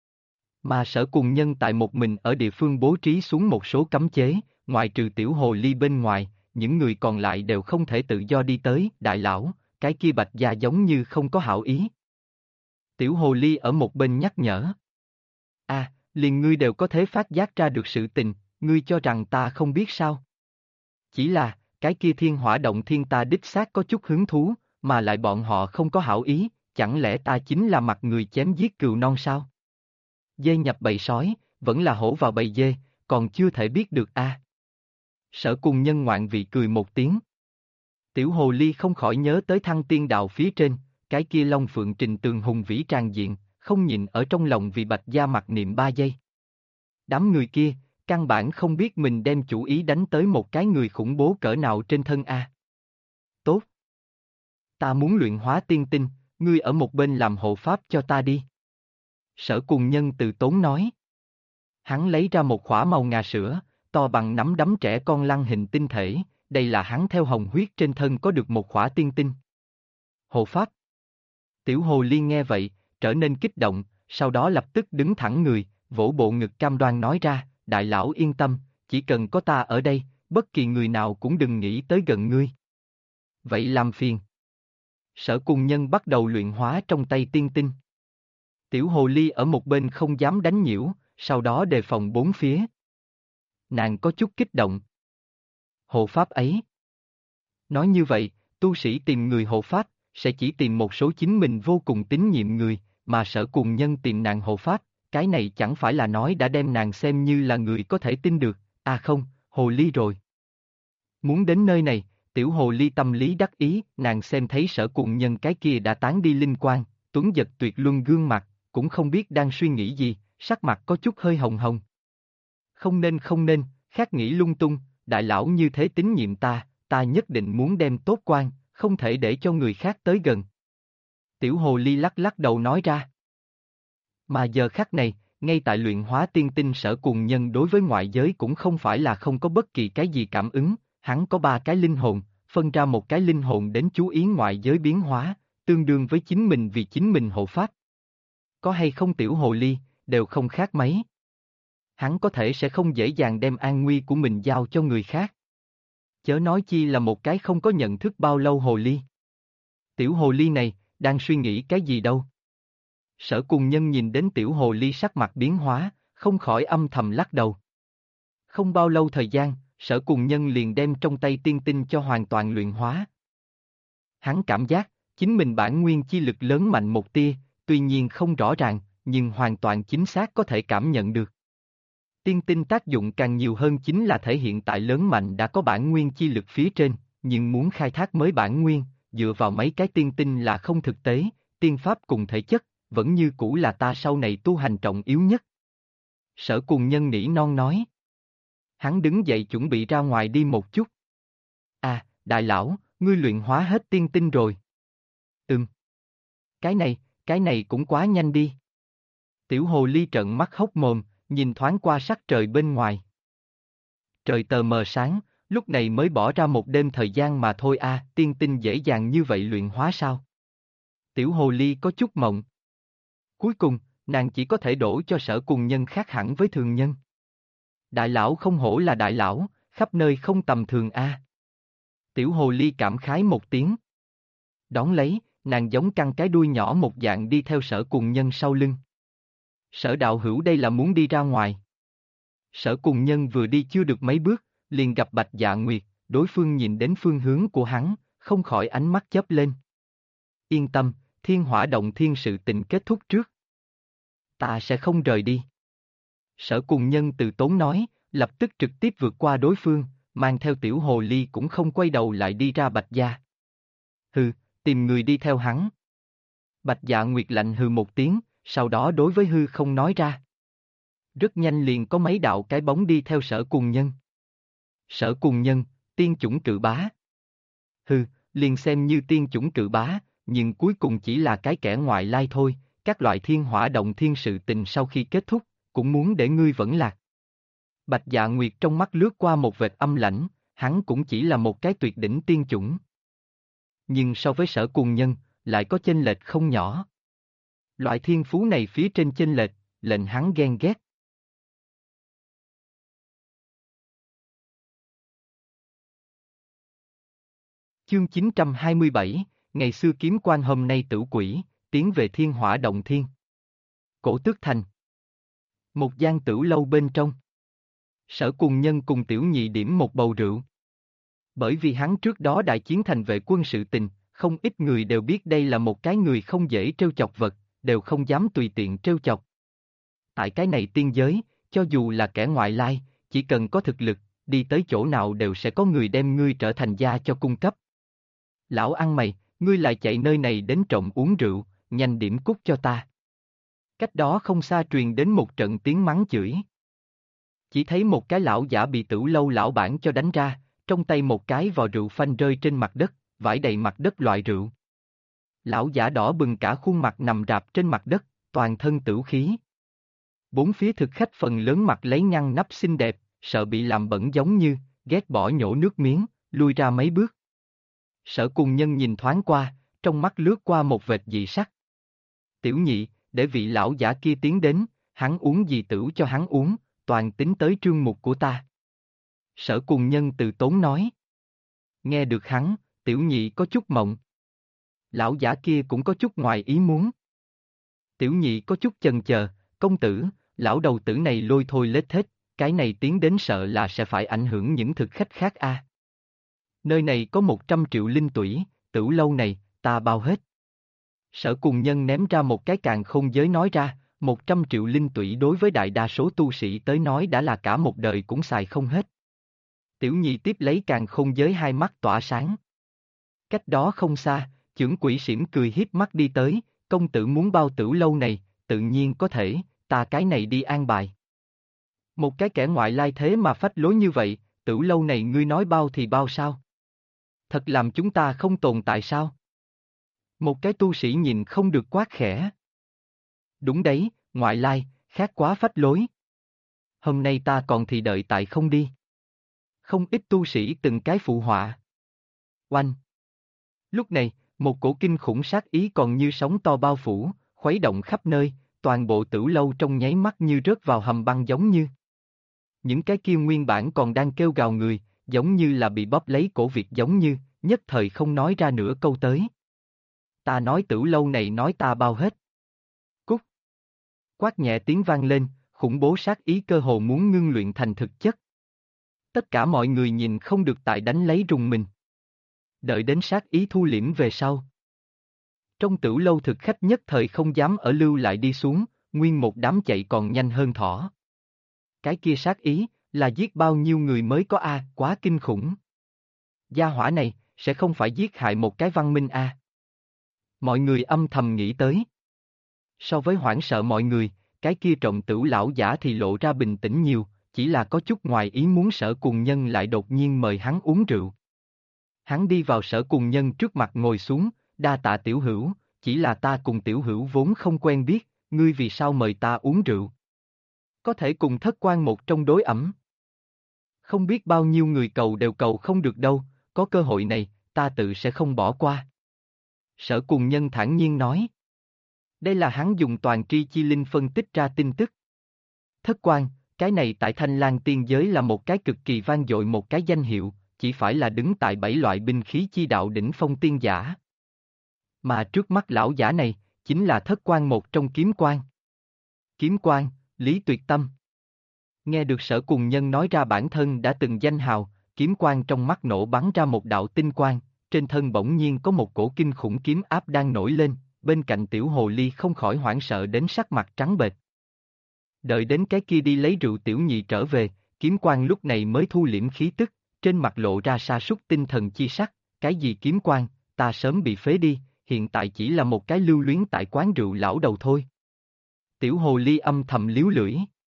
Mà Sở Cùng Nhân tại một mình ở địa phương bố trí xuống một số cấm chế, ngoại trừ tiểu hồ ly bên ngoài, những người còn lại đều không thể tự do đi tới, đại lão, cái kia Bạch gia giống như không có hảo ý. Tiểu hồ ly ở một bên nhắc nhở. À, liền ngươi đều có thể phát giác ra được sự tình, ngươi cho rằng ta không biết sao? Chỉ là, cái kia thiên hỏa động thiên ta đích xác có chút hứng thú, mà lại bọn họ không có hảo ý, chẳng lẽ ta chính là mặt người chém giết cừu non sao? Dê nhập bầy sói, vẫn là hổ vào bầy dê, còn chưa thể biết được a. Sở Cùng Nhân ngoạn vị cười một tiếng. Tiểu hồ ly không khỏi nhớ tới Thăng Tiên Đạo phía trên, cái kia Long Phượng Trình Tường hùng vĩ tràn diện, không nhịn ở trong lòng vì Bạch Gia mặc niệm 3 giây. Đám người kia, căn bản không biết mình đem chủ ý đánh tới một cái người khủng bố cỡ nào trên thân A. Tốt. Ta muốn luyện hóa tiên tinh, ngươi ở một bên làm hộ pháp cho ta đi. Sở Cùng Nhân từ tốn nói. Hắn lấy ra một khỏa màu ngà sữa, to bằng nắm đấm trẻ con lăng hình tinh thể, đây là hắn theo hồng huyết trên thân có được một khỏa tiên tinh. Hộ pháp. Tiểu Hồ Ly nghe vậy, trở nên kích động, sau đó lập tức đứng thẳng người, vỗ bộ ngực cam đoan nói ra, đại lão yên tâm, chỉ cần có ta ở đây, bất kỳ người nào cũng đừng nghĩ tới gần ngươi. Vậy làm phiền. Sở Cùng Nhân bắt đầu luyện hóa trong tay tiên tinh. Tiểu Hồ Ly ở một bên không dám đánh nhiễu, sau đó đề phòng bốn phía. Nàng có chút kích động. Hộ pháp ấy. Nói như vậy, tu sĩ tìm người hộ pháp, sẽ chỉ tìm một số chính mình vô cùng tín nhiệm người, mà Sở Cùng Nhân tìm nàng hộ pháp, cái này chẳng phải là nói đã đem nàng xem như là người có thể tin được, à không, Hồ Ly rồi. Muốn đến nơi này, Tiểu Hồ Ly tâm lý đắc ý, nàng xem thấy Sở Cùng Nhân cái kia đã tán đi linh quang, tuấn giật tuyệt luân gương mặt, cũng không biết đang suy nghĩ gì, sắc mặt có chút hơi hồng hồng. Không nên, khác nghĩ lung tung, đại lão như thế tín nhiệm ta nhất định muốn đem tốt quan, không thể để cho người khác tới gần. Tiểu Hồ Ly lắc lắc đầu nói ra. Mà giờ khắc này, ngay tại luyện hóa tiên tinh Sở Cùng Nhân đối với ngoại giới cũng không phải là không có bất kỳ cái gì cảm ứng, hắn có 3 cái linh hồn, phân ra một cái linh hồn đến chú ý ngoại giới biến hóa, tương đương với chính mình vì chính mình hộ pháp. Có hay không Tiểu Hồ Ly, đều không khác mấy. Hắn có thể sẽ không dễ dàng đem an nguy của mình giao cho người khác. Chớ nói chi là một cái không có nhận thức bao lâu Hồ Ly. Tiểu Hồ Ly này, đang suy nghĩ cái gì đâu? Sở Cùng Nhân nhìn đến Tiểu Hồ Ly sắc mặt biến hóa, không khỏi âm thầm lắc đầu. Không bao lâu thời gian, Sở Cùng Nhân liền đem trong tay tiên tinh cho hoàn toàn luyện hóa. Hắn cảm giác, chính mình bản nguyên chi lực lớn mạnh một tia, tuy nhiên không rõ ràng, nhưng hoàn toàn chính xác có thể cảm nhận được. Tiên tinh tác dụng càng nhiều hơn chính là thể hiện tại lớn mạnh đã có bản nguyên chi lực phía trên, nhưng muốn khai thác mới bản nguyên, dựa vào mấy cái tiên tinh là không thực tế, tiên pháp cùng thể chất, vẫn như cũ là ta sau này tu hành trọng yếu nhất. Sở Cùng Nhân nỉ non nói. Hắn đứng dậy chuẩn bị ra ngoài đi một chút. À, đại lão, ngươi luyện hóa hết tiên tinh rồi. Cái này cũng quá nhanh đi. Tiểu Hồ Ly trợn mắt hốc mồm, nhìn thoáng qua sắc trời bên ngoài. Trời tờ mờ sáng, lúc này mới bỏ ra một đêm thời gian mà thôi a, tiên tinh dễ dàng như vậy luyện hóa sao? Tiểu Hồ Ly có chút mộng. Cuối cùng, nàng chỉ có thể đổ cho Sở Cùng Nhân khác hẳn với thường nhân. Đại lão không hổ là đại lão, khắp nơi không tầm thường a. Tiểu Hồ Ly cảm khái một tiếng. Đón lấy, nàng giống căng cái đuôi nhỏ một dạng đi theo Sở Cùng Nhân sau lưng. Sở đạo hữu đây là muốn đi ra ngoài. Sở Cùng Nhân vừa đi chưa được mấy bước, liền gặp Bạch Dạ Nguyệt, đối phương nhìn đến phương hướng của hắn, không khỏi ánh mắt chớp lên. Yên tâm, Thiên Hỏa Động Thiên sự tình kết thúc trước. Ta sẽ không rời đi. Sở Cùng Nhân từ tốn nói, lập tức trực tiếp vượt qua đối phương, mang theo Tiểu Hồ Ly cũng không quay đầu lại đi ra Bạch Gia. Hừ, tìm người đi theo hắn. Bạch Dạ Nguyệt lạnh hừ một tiếng, sau đó đối với hư không nói ra. Rất nhanh liền có mấy đạo cái bóng đi theo Sở Cùng Nhân. Sở Cùng Nhân, tiên chủng cự bá. Hừ, liền xem như tiên chủng cự bá, nhưng cuối cùng chỉ là cái kẻ ngoại lai thôi, các loại Thiên Hỏa Động Thiên sự tình sau khi kết thúc, cũng muốn để ngươi vẫn lạc. Bạch Dạ Nguyệt trong mắt lướt qua một vệt âm lãnh, hắn cũng chỉ là một cái tuyệt đỉnh tiên chủng. Nhưng so với Sở Cùng Nhân, lại có chênh lệch không nhỏ. Loại thiên phú này phía trên chênh lệch, lệnh hắn ghen ghét. Chương 927, ngày xưa kiếm quan hôm nay tử quỷ, tiến về Thiên Hỏa Động Thiên. Cổ Tước Thành. Một gian tửu lâu bên trong. Sở Cùng Nhân cùng Tiểu Nhị điểm một bầu rượu. Bởi vì hắn trước đó đại chiến thành vệ quân sự tình, không ít người đều biết đây là một cái người không dễ trêu chọc vật, đều không dám tùy tiện trêu chọc. Tại cái này tiên giới, cho dù là kẻ ngoại lai, chỉ cần có thực lực, đi tới chỗ nào đều sẽ có người đem ngươi trở thành gia cho cung cấp. Lão ăn mày, Ngươi lại chạy nơi này đến trộm uống rượu, nhanh điểm cút cho ta. Cách đó không xa truyền đến một trận tiếng mắng chửi. Chỉ thấy một cái lão giả bị Tửu Lâu lão bản cho đánh ra, trong tay một cái vò rượu phanh rơi trên mặt đất, vãi đầy mặt đất loại rượu. Lão giả đỏ bừng cả khuôn mặt nằm rạp trên mặt đất, toàn thân tửu khí. Bốn phía thực khách phần lớn mặt lấy ngăn nắp xinh đẹp, sợ bị làm bẩn giống như, ghét bỏ nhổ nước miếng, lui ra mấy bước. Sở Cùng Nhân nhìn thoáng qua, trong mắt lướt qua một vệt dị sắc. Tiểu nhị, để vị lão giả kia tiến đến, hắn uống gì tửu cho hắn uống, toàn tính tới trương mục của ta. Sở Cùng Nhân từ tốn nói. Nghe được hắn, tiểu nhị có chút mộng. Lão giả kia cũng có chút ngoài ý muốn. Tiểu nhị có chút chần chờ, công tử, lão đầu tử này lôi thôi lết thết, cái này tiến đến sợ là sẽ phải ảnh hưởng những thực khách khác a. Nơi này có 100 triệu linh tủy, Tửu Lâu này, ta bao hết. Sở Cùng Nhân ném ra một cái càn khôn giới nói ra, 100 triệu linh tủy đối với đại đa số tu sĩ tới nói đã là cả một đời cũng xài không hết. Tiểu nhị tiếp lấy càn khôn giới hai mắt tỏa sáng. Cách đó không xa, chưởng quỷ xỉm cười hiếp mắt đi tới, công tử muốn bao Tửu Lâu này, tự nhiên có thể, ta cái này đi an bài. Một cái kẻ ngoại lai thế mà phách lối như vậy, Tửu Lâu này ngươi nói bao thì bao sao? Thật làm chúng ta không tồn tại sao? Một cái tu sĩ nhìn không được quát khẽ. Đúng đấy, ngoại lai, khác quá phách lối. Hôm nay ta còn thì đợi tại không đi. Không ít tu sĩ từng cái phụ họa. Oanh! Lúc này, một cổ kinh khủng sát ý còn như sóng to bao phủ, khuấy động khắp nơi, toàn bộ Tửu Lâu trong nháy mắt như rớt vào hầm băng giống như. Những cái kia nguyên bản còn đang kêu gào người, giống như là bị bóp lấy cổ Việt giống như, nhất thời không nói ra nửa câu tới. Ta nói Tửu Lâu này nói ta bao hết. Cút! Quát nhẹ tiếng vang lên, khủng bố sát ý cơ hồ muốn ngưng luyện thành thực chất. Tất cả mọi người nhìn không được tại đánh lấy rùng mình. Đợi đến sát ý thu liễm về sau. Trong Tửu Lâu thực khách nhất thời không dám ở lưu lại đi xuống, nguyên một đám chạy còn nhanh hơn thỏ. Cái kia sát ý, là giết bao nhiêu người mới có a, quá kinh khủng. Gia hỏa này, sẽ không phải giết hại một cái văn minh a. Mọi người âm thầm nghĩ tới. So với hoảng sợ mọi người, cái kia Trọng Tửu lão giả thì lộ ra bình tĩnh nhiều, chỉ là có chút ngoài ý muốn Sở Cùng Nhân lại đột nhiên mời hắn uống rượu. Hắn đi vào Sở Cùng Nhân trước mặt ngồi xuống, đa tạ tiểu hữu, chỉ là ta cùng tiểu hữu vốn không quen biết, ngươi vì sao mời ta uống rượu? Có thể cùng Thất Quan một trong đối ẩm. Không biết bao nhiêu người cầu đều cầu không được đâu, có cơ hội này, ta tự sẽ không bỏ qua. Sở Cùng Nhân thản nhiên nói. Đây là hắn dùng toàn tri chi linh phân tích ra tin tức. Thất Quan, cái này tại Thanh Lang tiên giới là một cái cực kỳ vang dội một cái danh hiệu, chỉ phải là đứng tại 7 loại binh khí chi đạo đỉnh phong tiên giả. Mà trước mắt lão giả này, chính là Thất Quan một trong Kiếm Quan. Kiếm Quan, Lý Tuyệt Tâm. Nghe được Sở Cùng Nhân nói ra bản thân đã từng danh hào, Kiếm Quan trong mắt nổ bắn ra một đạo tinh quang, trên thân bỗng nhiên có một cổ kinh khủng kiếm áp đang nổi lên, bên cạnh tiểu hồ ly không khỏi hoảng sợ đến sắc mặt trắng bệch. Đợi đến cái kia đi lấy rượu tiểu nhị trở về, Kiếm Quan lúc này mới thu liễm khí tức, trên mặt lộ ra sa sút tinh thần chi sắc, cái gì Kiếm Quan, ta sớm bị phế đi, hiện tại chỉ là một cái lưu luyến tại quán rượu lão đầu thôi. Tiểu hồ ly âm thầm liếu lưỡi.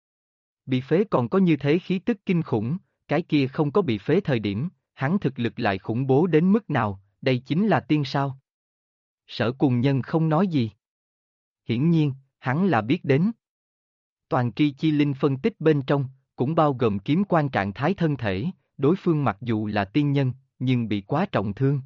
Bị phế còn có như thế khí tức kinh khủng, cái kia không có bị phế thời điểm, hắn thực lực lại khủng bố đến mức nào, đây chính là tiên sao. Sở Cùng Nhân không nói gì. Hiển nhiên, hắn là biết đến. Toàn tri chi linh phân tích bên trong, cũng bao gồm Kiếm Quan trạng thái thân thể, đối phương mặc dù là tiên nhân, nhưng bị quá trọng thương.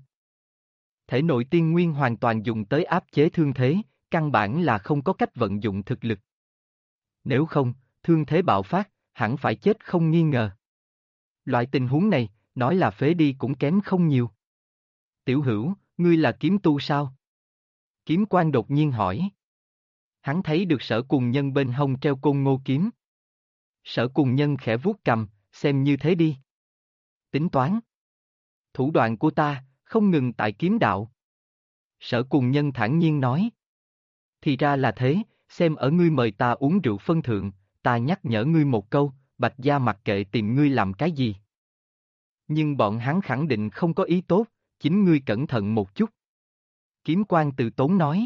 Thể nội tiên nguyên hoàn toàn dùng tới áp chế thương thế, căn bản là không có cách vận dụng thực lực. Nếu không, thương thế bạo phát, hẳn phải chết không nghi ngờ. Loại tình huống này, nói là phế đi cũng kém không nhiều. Tiểu hữu, ngươi là kiếm tu sao? Kiếm Quan đột nhiên hỏi. Hắn thấy được Sở Cùng Nhân bên hông treo côn ngô kiếm. Sở Cùng Nhân khẽ vuốt cầm, xem như thế đi. Tính toán. Thủ đoạn của ta, không ngừng tại kiếm đạo. Sở Cùng Nhân thản nhiên nói. Thì ra là thế, xem ở ngươi mời ta uống rượu phân thượng, ta nhắc nhở ngươi một câu, Bạch gia mặc kệ tìm ngươi làm cái gì. Nhưng bọn hắn khẳng định không có ý tốt, chính ngươi cẩn thận một chút. Kiếm Quan từ tốn nói.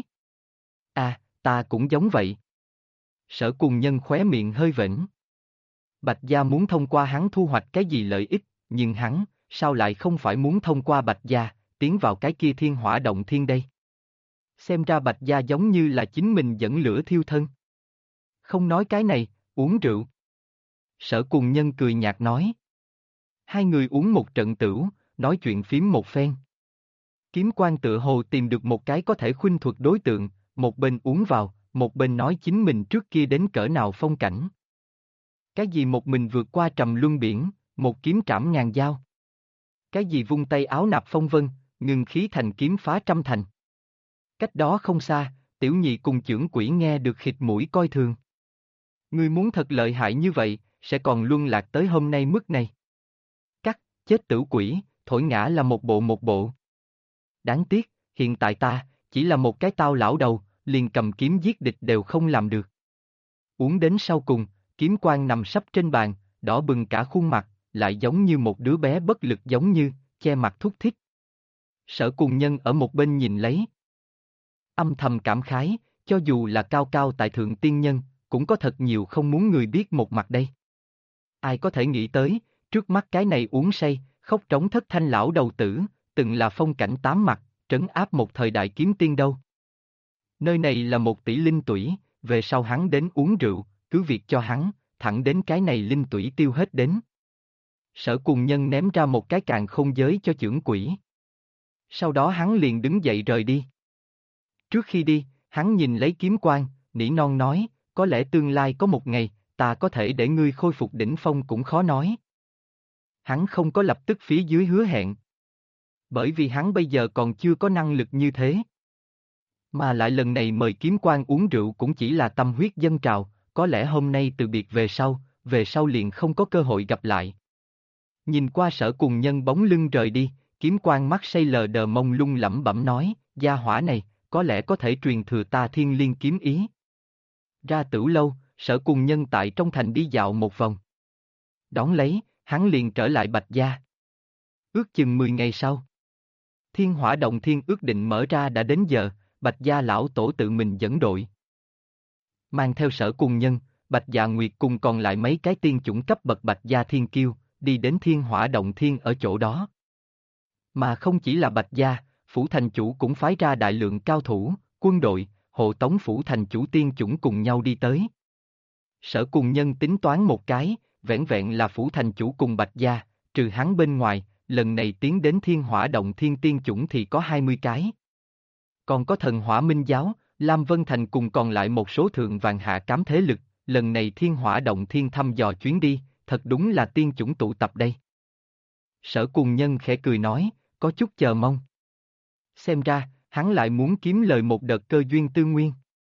À, ta cũng giống vậy. Sở Cùng Nhân khóe miệng hơi vểnh. Bạch Gia muốn thông qua hắn thu hoạch cái gì lợi ích, nhưng hắn, sao lại không phải muốn thông qua Bạch Gia, tiến vào cái kia thiên hỏa động thiên đây? Xem ra Bạch Gia giống như là chính mình dẫn lửa thiêu thân. Không nói cái này, uống rượu. Sở Cùng Nhân cười nhạt nói. Hai người uống một trận tửu, nói chuyện phím một phen. Kiếm Quan tựa hồ tìm được một cái có thể khuynh thuật đối tượng, một bên uống vào, một bên nói chính mình trước kia đến cỡ nào phong cảnh. Cái gì một mình vượt qua trầm luân biển, một kiếm trảm ngàn dao. Cái gì vung tay áo nạp phong vân, ngừng khí thành kiếm phá trăm thành. Cách đó không xa, tiểu nhị cùng chưởng quỷ nghe được khịt mũi coi thường. Ngươi muốn thật lợi hại như vậy, sẽ còn luân lạc tới hôm nay mức này. Cắt, chết tử quỷ, thổi ngã là một bộ. Đáng tiếc, hiện tại ta, chỉ là một cái tao lão đầu, liền cầm kiếm giết địch đều không làm được. Uống đến sau cùng, Kiếm Quan nằm sấp trên bàn, đỏ bừng cả khuôn mặt, lại giống như một đứa bé bất lực giống như, che mặt thúc thích. Sở Cùng Nhân ở một bên nhìn lấy. Âm thầm cảm khái, cho dù là cao cao tại thượng tiên nhân, cũng có thật nhiều không muốn người biết một mặt đây. Ai có thể nghĩ tới, trước mắt cái này uống say, khóc trống thất thanh lão đầu tử, từng là phong cảnh tám mặt, trấn áp một thời đại kiếm tiên đâu. Nơi này là một tỷ linh tủy, về sau hắn đến uống rượu, cứ việc cho hắn, thẳng đến cái này linh tủy tiêu hết đến. Sở Cùng Nhân ném ra một cái càn khôn giới cho chưởng quỷ. Sau đó hắn liền đứng dậy rời đi. Trước khi đi, hắn nhìn lấy Kiếm Quan, nỉ non nói, có lẽ tương lai có một ngày, ta có thể để ngươi khôi phục đỉnh phong cũng khó nói. Hắn không có lập tức phía dưới hứa hẹn. Bởi vì hắn bây giờ còn chưa có năng lực như thế. Mà lại lần này mời Kiếm Quan uống rượu cũng chỉ là tâm huyết dâng trào, có lẽ hôm nay từ biệt về sau liền không có cơ hội gặp lại. Nhìn qua Sở Cùng Nhân bóng lưng rời đi, Kiếm Quan mắt say lờ đờ mông lung lẩm bẩm nói, gia hỏa này, có lẽ có thể truyền thừa ta thiên liên kiếm ý. Ra Tửu Lâu, Sở Cùng Nhân tại trong thành đi dạo một vòng. Đón lấy, hắn liền trở lại Bạch Gia. Ước chừng 10 ngày sau. Thiên hỏa động thiên ước định mở ra đã đến giờ, Bạch Gia lão tổ tự mình dẫn đội. Mang theo Sở Cùng Nhân, Bạch Dạ Nguyệt cùng còn lại mấy cái tiên chủng cấp bậc Bạch Gia thiên kiêu, đi đến thiên hỏa động thiên ở chỗ đó. Mà không chỉ là Bạch Gia, phủ thành chủ cũng phái ra đại lượng cao thủ, quân đội, hộ tống phủ thành chủ tiên chủng cùng nhau đi tới. Sở Cùng Nhân tính toán một cái, vẻn vẹn là phủ thành chủ cùng Bạch Gia, trừ hắn bên ngoài, lần này tiến đến thiên hỏa động thiên tiên chủng thì có 20 cái. Còn có thần hỏa minh giáo, Lam Vân Thành cùng còn lại một số thượng vàng hạ cám thế lực, lần này thiên hỏa động thiên thăm dò chuyến đi, thật đúng là tiên chủng tụ tập đây. Sở Cùng Nhân khẽ cười nói, có chút chờ mong. Xem ra, hắn lại muốn kiếm lời một đợt cơ duyên tư nguyên.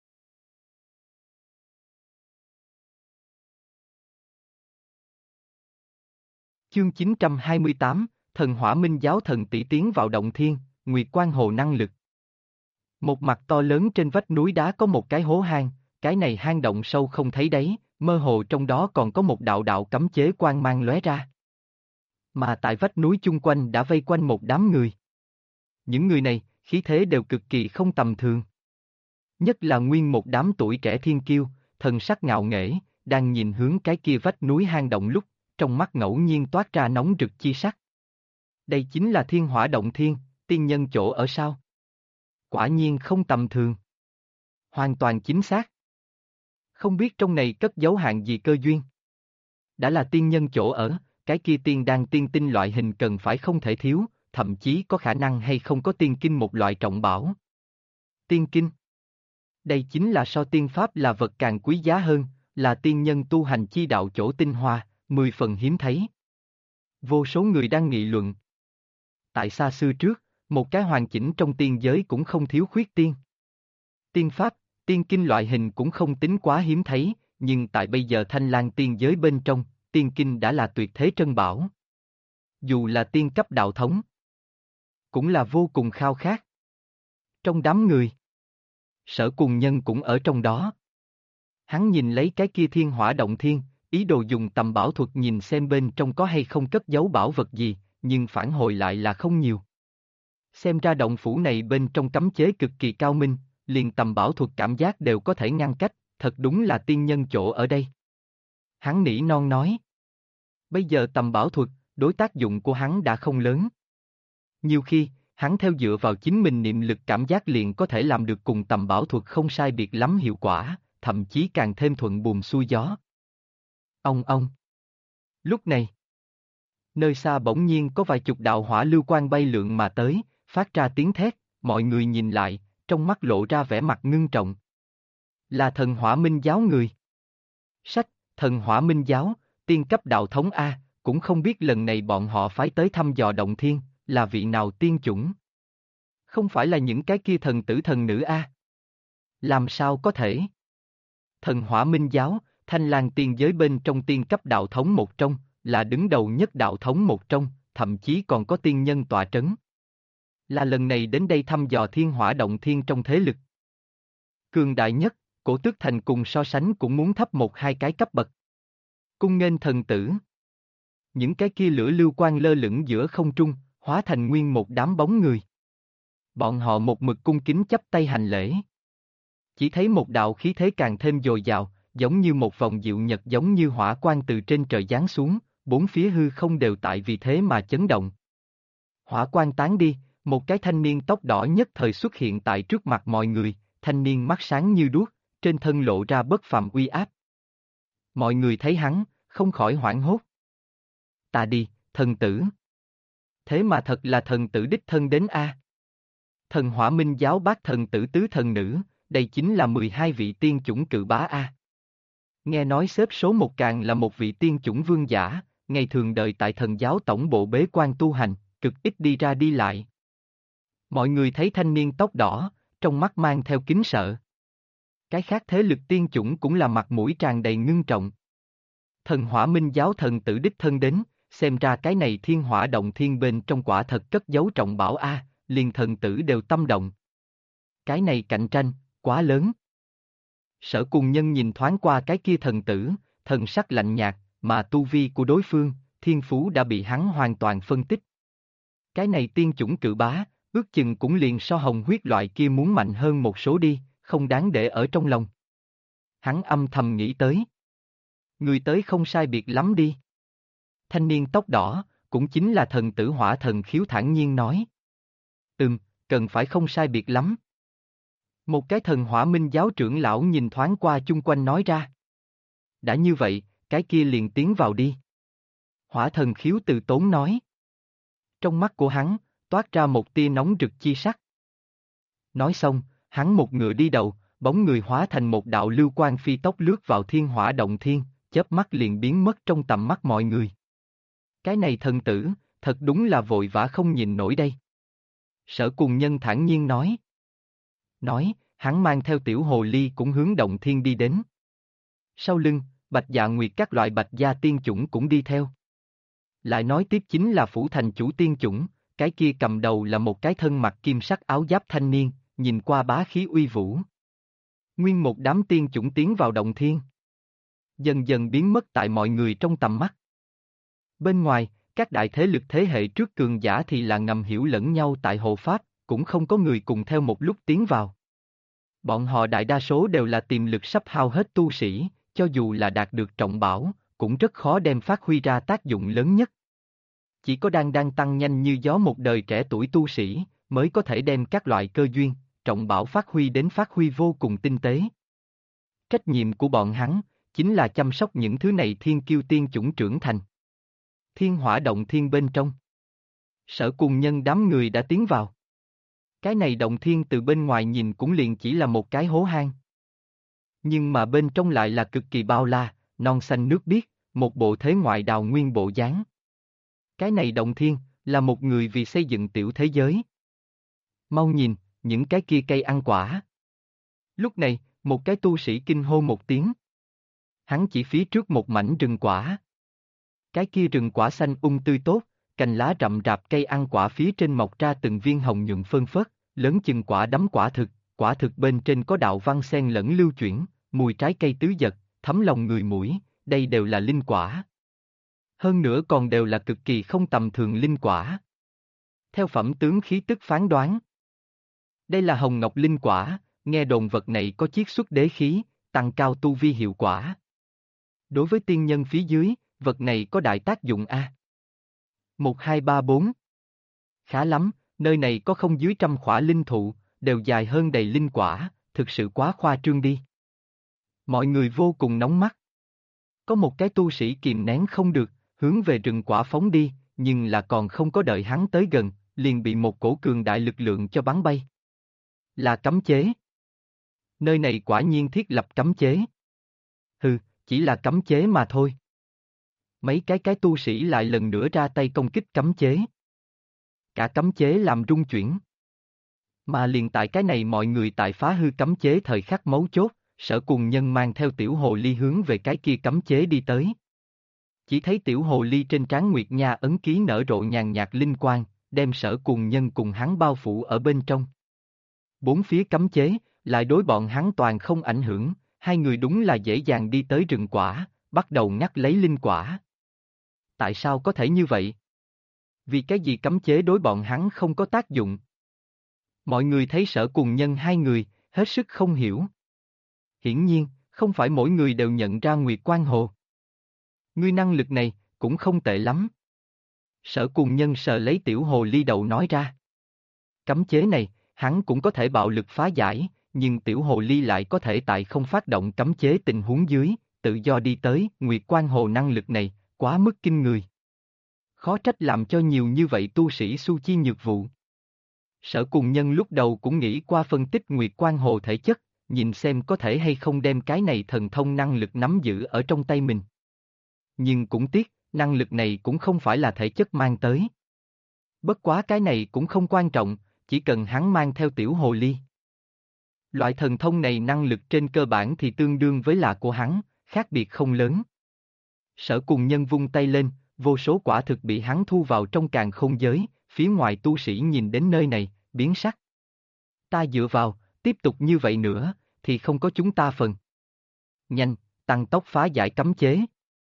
Chương 928, Thần Hỏa Minh Giáo thần tỷ tiến vào động thiên, Nguyệt Quang Hồ năng lực. Một mặt to lớn trên vách núi đá có một cái hố hang, cái này hang động sâu không thấy đáy, mơ hồ trong đó còn có một đạo đạo cấm chế quang mang lóe ra. Mà tại vách núi chung quanh đã vây quanh một đám người. Những người này, khí thế đều cực kỳ không tầm thường. Nhất là nguyên một đám tuổi trẻ thiên kiêu, thần sắc ngạo nghễ, đang nhìn hướng cái kia vách núi hang động lúc, trong mắt ngẫu nhiên toát ra nóng rực chi sắc. Đây chính là thiên hỏa động thiên, tiên nhân chỗ ở sao? Quả nhiên không tầm thường. Hoàn toàn chính xác. Không biết trong này cất giấu hạng gì cơ duyên. Đã là tiên nhân chỗ ở, cái kia tiên đan tiên tinh loại hình cần phải không thể thiếu, thậm chí có khả năng hay không có tiên kinh một loại trọng bảo. Tiên kinh. Đây chính là so tiên pháp là vật càng quý giá hơn, là tiên nhân tu hành chi đạo chỗ tinh hoa, 10 phần hiếm thấy. Vô số người đang nghị luận. Tại xa xưa trước, một cái hoàn chỉnh trong tiên giới cũng không thiếu khuyết tiên. Tiên pháp, tiên kinh loại hình cũng không tính quá hiếm thấy, nhưng tại bây giờ Thanh Lang tiên giới bên trong, tiên kinh đã là tuyệt thế trân bảo. Dù là tiên cấp đạo thống, cũng là vô cùng khao khát. Trong đám người, Sở Cùng Nhân cũng ở trong đó. Hắn nhìn lấy cái kia thiên hỏa động thiên, ý đồ dùng tầm bảo thuật nhìn xem bên trong có hay không cất giấu bảo vật gì, nhưng phản hồi lại là không nhiều. Xem ra động phủ này bên trong cấm chế cực kỳ cao minh, liền tầm bảo thuật cảm giác đều có thể ngăn cách, thật đúng là tiên nhân chỗ ở đây. Hắn nỉ non nói. Bây giờ tầm bảo thuật, đối tác dụng của hắn đã không lớn. Nhiều khi, hắn theo dựa vào chính mình niệm lực cảm giác liền có thể làm được cùng tầm bảo thuật không sai biệt lắm hiệu quả, thậm chí càng thêm thuận buồm xuôi gió. Ông ông. Lúc này, nơi xa bỗng nhiên có vài chục đạo hỏa lưu quang bay lượn mà tới, phát ra tiếng thét, mọi người nhìn lại, trong mắt lộ ra vẻ mặt ngưng trọng. Là thần hỏa minh giáo người. Sách, thần hỏa minh giáo, tiên cấp đạo thống A, cũng không biết lần này bọn họ phái tới thăm dò động thiên, là vị nào tiên chủng. Không phải là những cái kia thần tử thần nữ A. Làm sao có thể? Thần hỏa minh giáo, Thanh Lang tiên giới bên trong tiên cấp đạo thống một trong, là đứng đầu nhất đạo thống một trong, thậm chí còn có tiên nhân tọa trấn. Là lần này đến đây thăm dò thiên hỏa động thiên trong thế lực. Cường đại nhất, Cổ Tước Thành cùng so sánh cũng muốn thấp một hai cái cấp bậc. Cung nghênh thần tử. Những cái kia lửa lưu quang lơ lửng giữa không trung, hóa thành nguyên một đám bóng người. Bọn họ một mực cung kính chắp tay hành lễ. Chỉ thấy một đạo khí thế càng thêm dồi dào, giống như một vòng diệu nhật giống như hỏa quang từ trên trời giáng xuống, bốn phía hư không đều tại vì thế mà chấn động. Hỏa quang tán đi, một cái thanh niên tóc đỏ nhất thời xuất hiện tại trước mặt mọi người, thanh niên mắt sáng như đuốc, trên thân lộ ra bất phàm uy áp. Mọi người thấy hắn, không khỏi hoảng hốt. Ta đi, thần tử. Thế mà thật là thần tử đích thân đến A. Thần hỏa minh giáo bác thần tử tứ thần nữ, đây chính là 12 vị tiên chủng cự bá A. Nghe nói xếp số một càng là một vị tiên chủng vương giả, ngày thường đợi tại thần giáo tổng bộ bế quan tu hành, cực ít đi ra đi lại. Mọi người thấy thanh niên tóc đỏ, trong mắt mang theo kính sợ. Cái khác thế lực tiên chủng cũng là mặt mũi tràn đầy ngưng trọng. Thần hỏa minh giáo thần tử đích thân đến, xem ra cái này thiên hỏa động thiên bên trong quả thật cất giấu trọng bảo A, liền thần tử đều tâm động. Cái này cạnh tranh, quá lớn. Sở Cùng Nhân nhìn thoáng qua cái kia thần tử, thần sắc lạnh nhạt, mà tu vi của đối phương, thiên phú đã bị hắn hoàn toàn phân tích. Cái này tiên chủng cự bá, ước chừng cũng liền so hồng huyết loại kia muốn mạnh hơn một số đi, không đáng để ở trong lòng. Hắn âm thầm nghĩ tới. Người tới không sai biệt lắm đi. Thanh niên tóc đỏ, cũng chính là thần tử hỏa thần khiếu thản nhiên nói. Cần phải không sai biệt lắm. Một cái thần hỏa minh giáo trưởng lão nhìn thoáng qua chung quanh nói ra. Đã như vậy, cái kia liền tiến vào đi. Hỏa thần khiếu từ tốn nói. Trong mắt của hắn, toát ra một tia nóng rực chi sắc. Nói xong, hắn một ngựa đi đầu, bóng người hóa thành một đạo lưu quang phi tốc lướt vào thiên hỏa động thiên, chớp mắt liền biến mất trong tầm mắt mọi người. Cái này thần tử, thật đúng là vội vã không nhìn nổi đây. Sở Cùng Nhân thản nhiên nói. Nói, hắn mang theo tiểu hồ ly cũng hướng động thiên đi đến. Sau lưng, Bạch Dạ Nguyệt các loại bạch gia tiên chủng cũng đi theo. Lại nói tiếp chính là phủ thành chủ tiên chủng, cái kia cầm đầu là một cái thân mặc kim sắc áo giáp thanh niên, nhìn qua bá khí uy vũ. Nguyên một đám tiên chủng tiến vào động thiên. Dần dần biến mất tại mọi người trong tầm mắt. Bên ngoài, các đại thế lực thế hệ trước cường giả thì là ngầm hiểu lẫn nhau tại hộ pháp, cũng không có người cùng theo một lúc tiến vào. Bọn họ đại đa số đều là tiềm lực sắp hao hết tu sĩ, cho dù là đạt được trọng bảo, cũng rất khó đem phát huy ra tác dụng lớn nhất. Chỉ có đang tăng nhanh như gió một đời trẻ tuổi tu sĩ, mới có thể đem các loại cơ duyên, trọng bảo phát huy vô cùng tinh tế. Trách nhiệm của bọn hắn, chính là chăm sóc những thứ này thiên kiêu tiên chủng trưởng thành. Thiên hỏa động thiên bên trong. Sở Cùng Nhân đám người đã tiến vào. Cái này động thiên từ bên ngoài nhìn cũng liền chỉ là một cái hố hang. Nhưng mà bên trong lại là cực kỳ bao la, non xanh nước biếc, một bộ thế ngoại đào nguyên bộ dáng. Cái này động thiên, là một người vì xây dựng tiểu thế giới. Mau nhìn, những cái kia cây ăn quả. Lúc này, một cái tu sĩ kinh hô một tiếng. Hắn chỉ phía trước một mảnh rừng quả. Cái kia rừng quả xanh tươi tốt, cành lá rậm rạp cây ăn quả phía trên mọc ra từng viên hồng nhuận phơn phớt, lớn chừng quả đấm quả thực bên trên có đạo văn xen lẫn lưu chuyển, mùi trái cây tứ dật, thấm lòng người mũi, đây đều là linh quả. Hơn nữa còn đều là cực kỳ không tầm thường linh quả. Theo phẩm tướng khí tức phán đoán, đây là hồng ngọc linh quả, nghe đồn vật này có chiết xuất đế khí, tăng cao tu vi hiệu quả. Đối với tiên nhân phía dưới, vật này có đại tác dụng a. 1 2 3 4. Khá lắm, nơi này có không dưới 100 khỏa linh thụ, đều dài hơn đầy linh quả, thực sự quá khoa trương đi. Mọi người vô cùng nóng mắt. Có một cái tu sĩ kìm nén không được, hướng về rừng quả phóng đi, nhưng là còn không có đợi hắn tới gần, liền bị một cổ cường đại lực lượng cho bắn bay. Là cấm chế. Nơi này quả nhiên thiết lập cấm chế. Hừ, chỉ là cấm chế mà thôi. Mấy cái tu sĩ lại lần nữa ra tay công kích cấm chế. Cả cấm chế làm rung chuyển. Mà liền tại cái này mọi người tại phá hư cấm chế thời khắc mấu chốt, Sở Cùng Nhân mang theo tiểu hồ ly hướng về cái kia cấm chế đi tới. Chỉ thấy tiểu hồ ly trên trán Nguyệt Nha ấn ký nở rộ nhàn nhạt linh quang, đem Sở Cùng Nhân cùng hắn bao phủ ở bên trong. Bốn phía cấm chế, lại đối bọn hắn toàn không ảnh hưởng, hai người đúng là dễ dàng đi tới rừng quả, bắt đầu ngắt lấy linh quả. Tại sao có thể như vậy? Vì cái gì cấm chế đối bọn hắn không có tác dụng? Mọi người thấy Sở Cùng Nhân hai người, hết sức không hiểu. Hiển nhiên, không phải mỗi người đều nhận ra Nguyệt Quang Hồ. Ngươi năng lực này, cũng không tệ lắm. Sở Cùng Nhân sờ lấy tiểu hồ ly đầu nói ra. Cấm chế này, hắn cũng có thể bạo lực phá giải, nhưng tiểu hồ ly lại có thể tại không phát động cấm chế tình huống dưới, tự do đi tới, Nguyệt Quang Hồ năng lực này, quá mức kinh người. Khó trách làm cho nhiều như vậy tu sĩ su chi nhược vụ. Sở Cùng Nhân lúc đầu cũng nghĩ qua phân tích Nguyệt Quang Hồ thể chất, nhìn xem có thể hay không đem cái này thần thông năng lực nắm giữ ở trong tay mình. Nhưng cũng tiếc, năng lực này cũng không phải là thể chất mang tới. Bất quá cái này cũng không quan trọng, chỉ cần hắn mang theo tiểu hồ ly. Loại thần thông này năng lực trên cơ bản thì tương đương với là của hắn, khác biệt không lớn. Sở Cùng Nhân vung tay lên, vô số quả thực bị hắn thu vào trong càn khôn giới, phía ngoài tu sĩ nhìn đến nơi này, biến sắc. Ta dựa vào, tiếp tục như vậy nữa, thì không có chúng ta phần. Nhanh, tăng tốc phá giải cấm chế.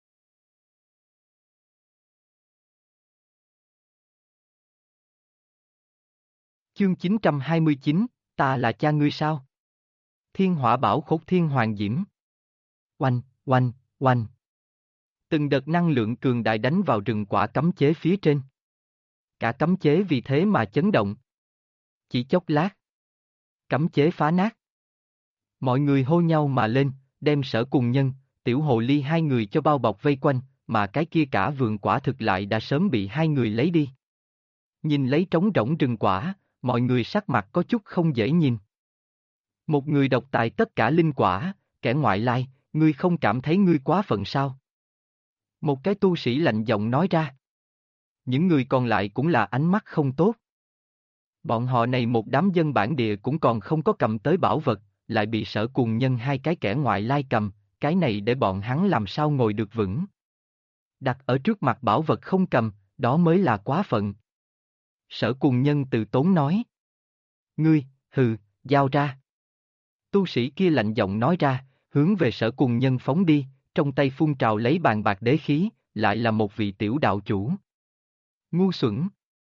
Chương 929, ta là cha ngươi sao? Thiên Hỏa Bảo Khốt Thiên Hoàng Diễm. Oanh, oanh, oanh. Từng đợt năng lượng cường đại đánh vào rừng quả cấm chế phía trên. Cả cấm chế vì thế mà chấn động. Chỉ chốc lát. Cấm chế phá nát. Mọi người hô nhau mà lên, đem Sở Cùng Nhân, tiểu hồ ly hai người cho bao bọc vây quanh, mà cái kia cả vườn quả thực lại đã sớm bị hai người lấy đi. Nhìn lấy trống rỗng rừng quả, mọi người sắc mặt có chút không dễ nhìn. Một người độc tài tất cả linh quả, kẻ ngoại lai, ngươi không cảm thấy ngươi quá phận sao? Một cái tu sĩ lạnh giọng nói ra. Những người còn lại cũng là ánh mắt không tốt. Bọn họ này một đám dân bản địa cũng còn không có cầm tới bảo vật, lại bị Sở Cùng Nhân hai cái kẻ ngoại lai cầm, cái này để bọn hắn làm sao ngồi được vững. Đặt ở trước mặt bảo vật không cầm, đó mới là quá phận. Sở Cùng Nhân từ tốn nói. Ngươi, hừ, giao ra. Tu sĩ kia lạnh giọng nói ra, hướng về Sở Cùng Nhân phóng đi, trong tay phun trào lấy bàn bạc đế khí, lại là một vị tiểu đạo chủ. Ngu xuẩn.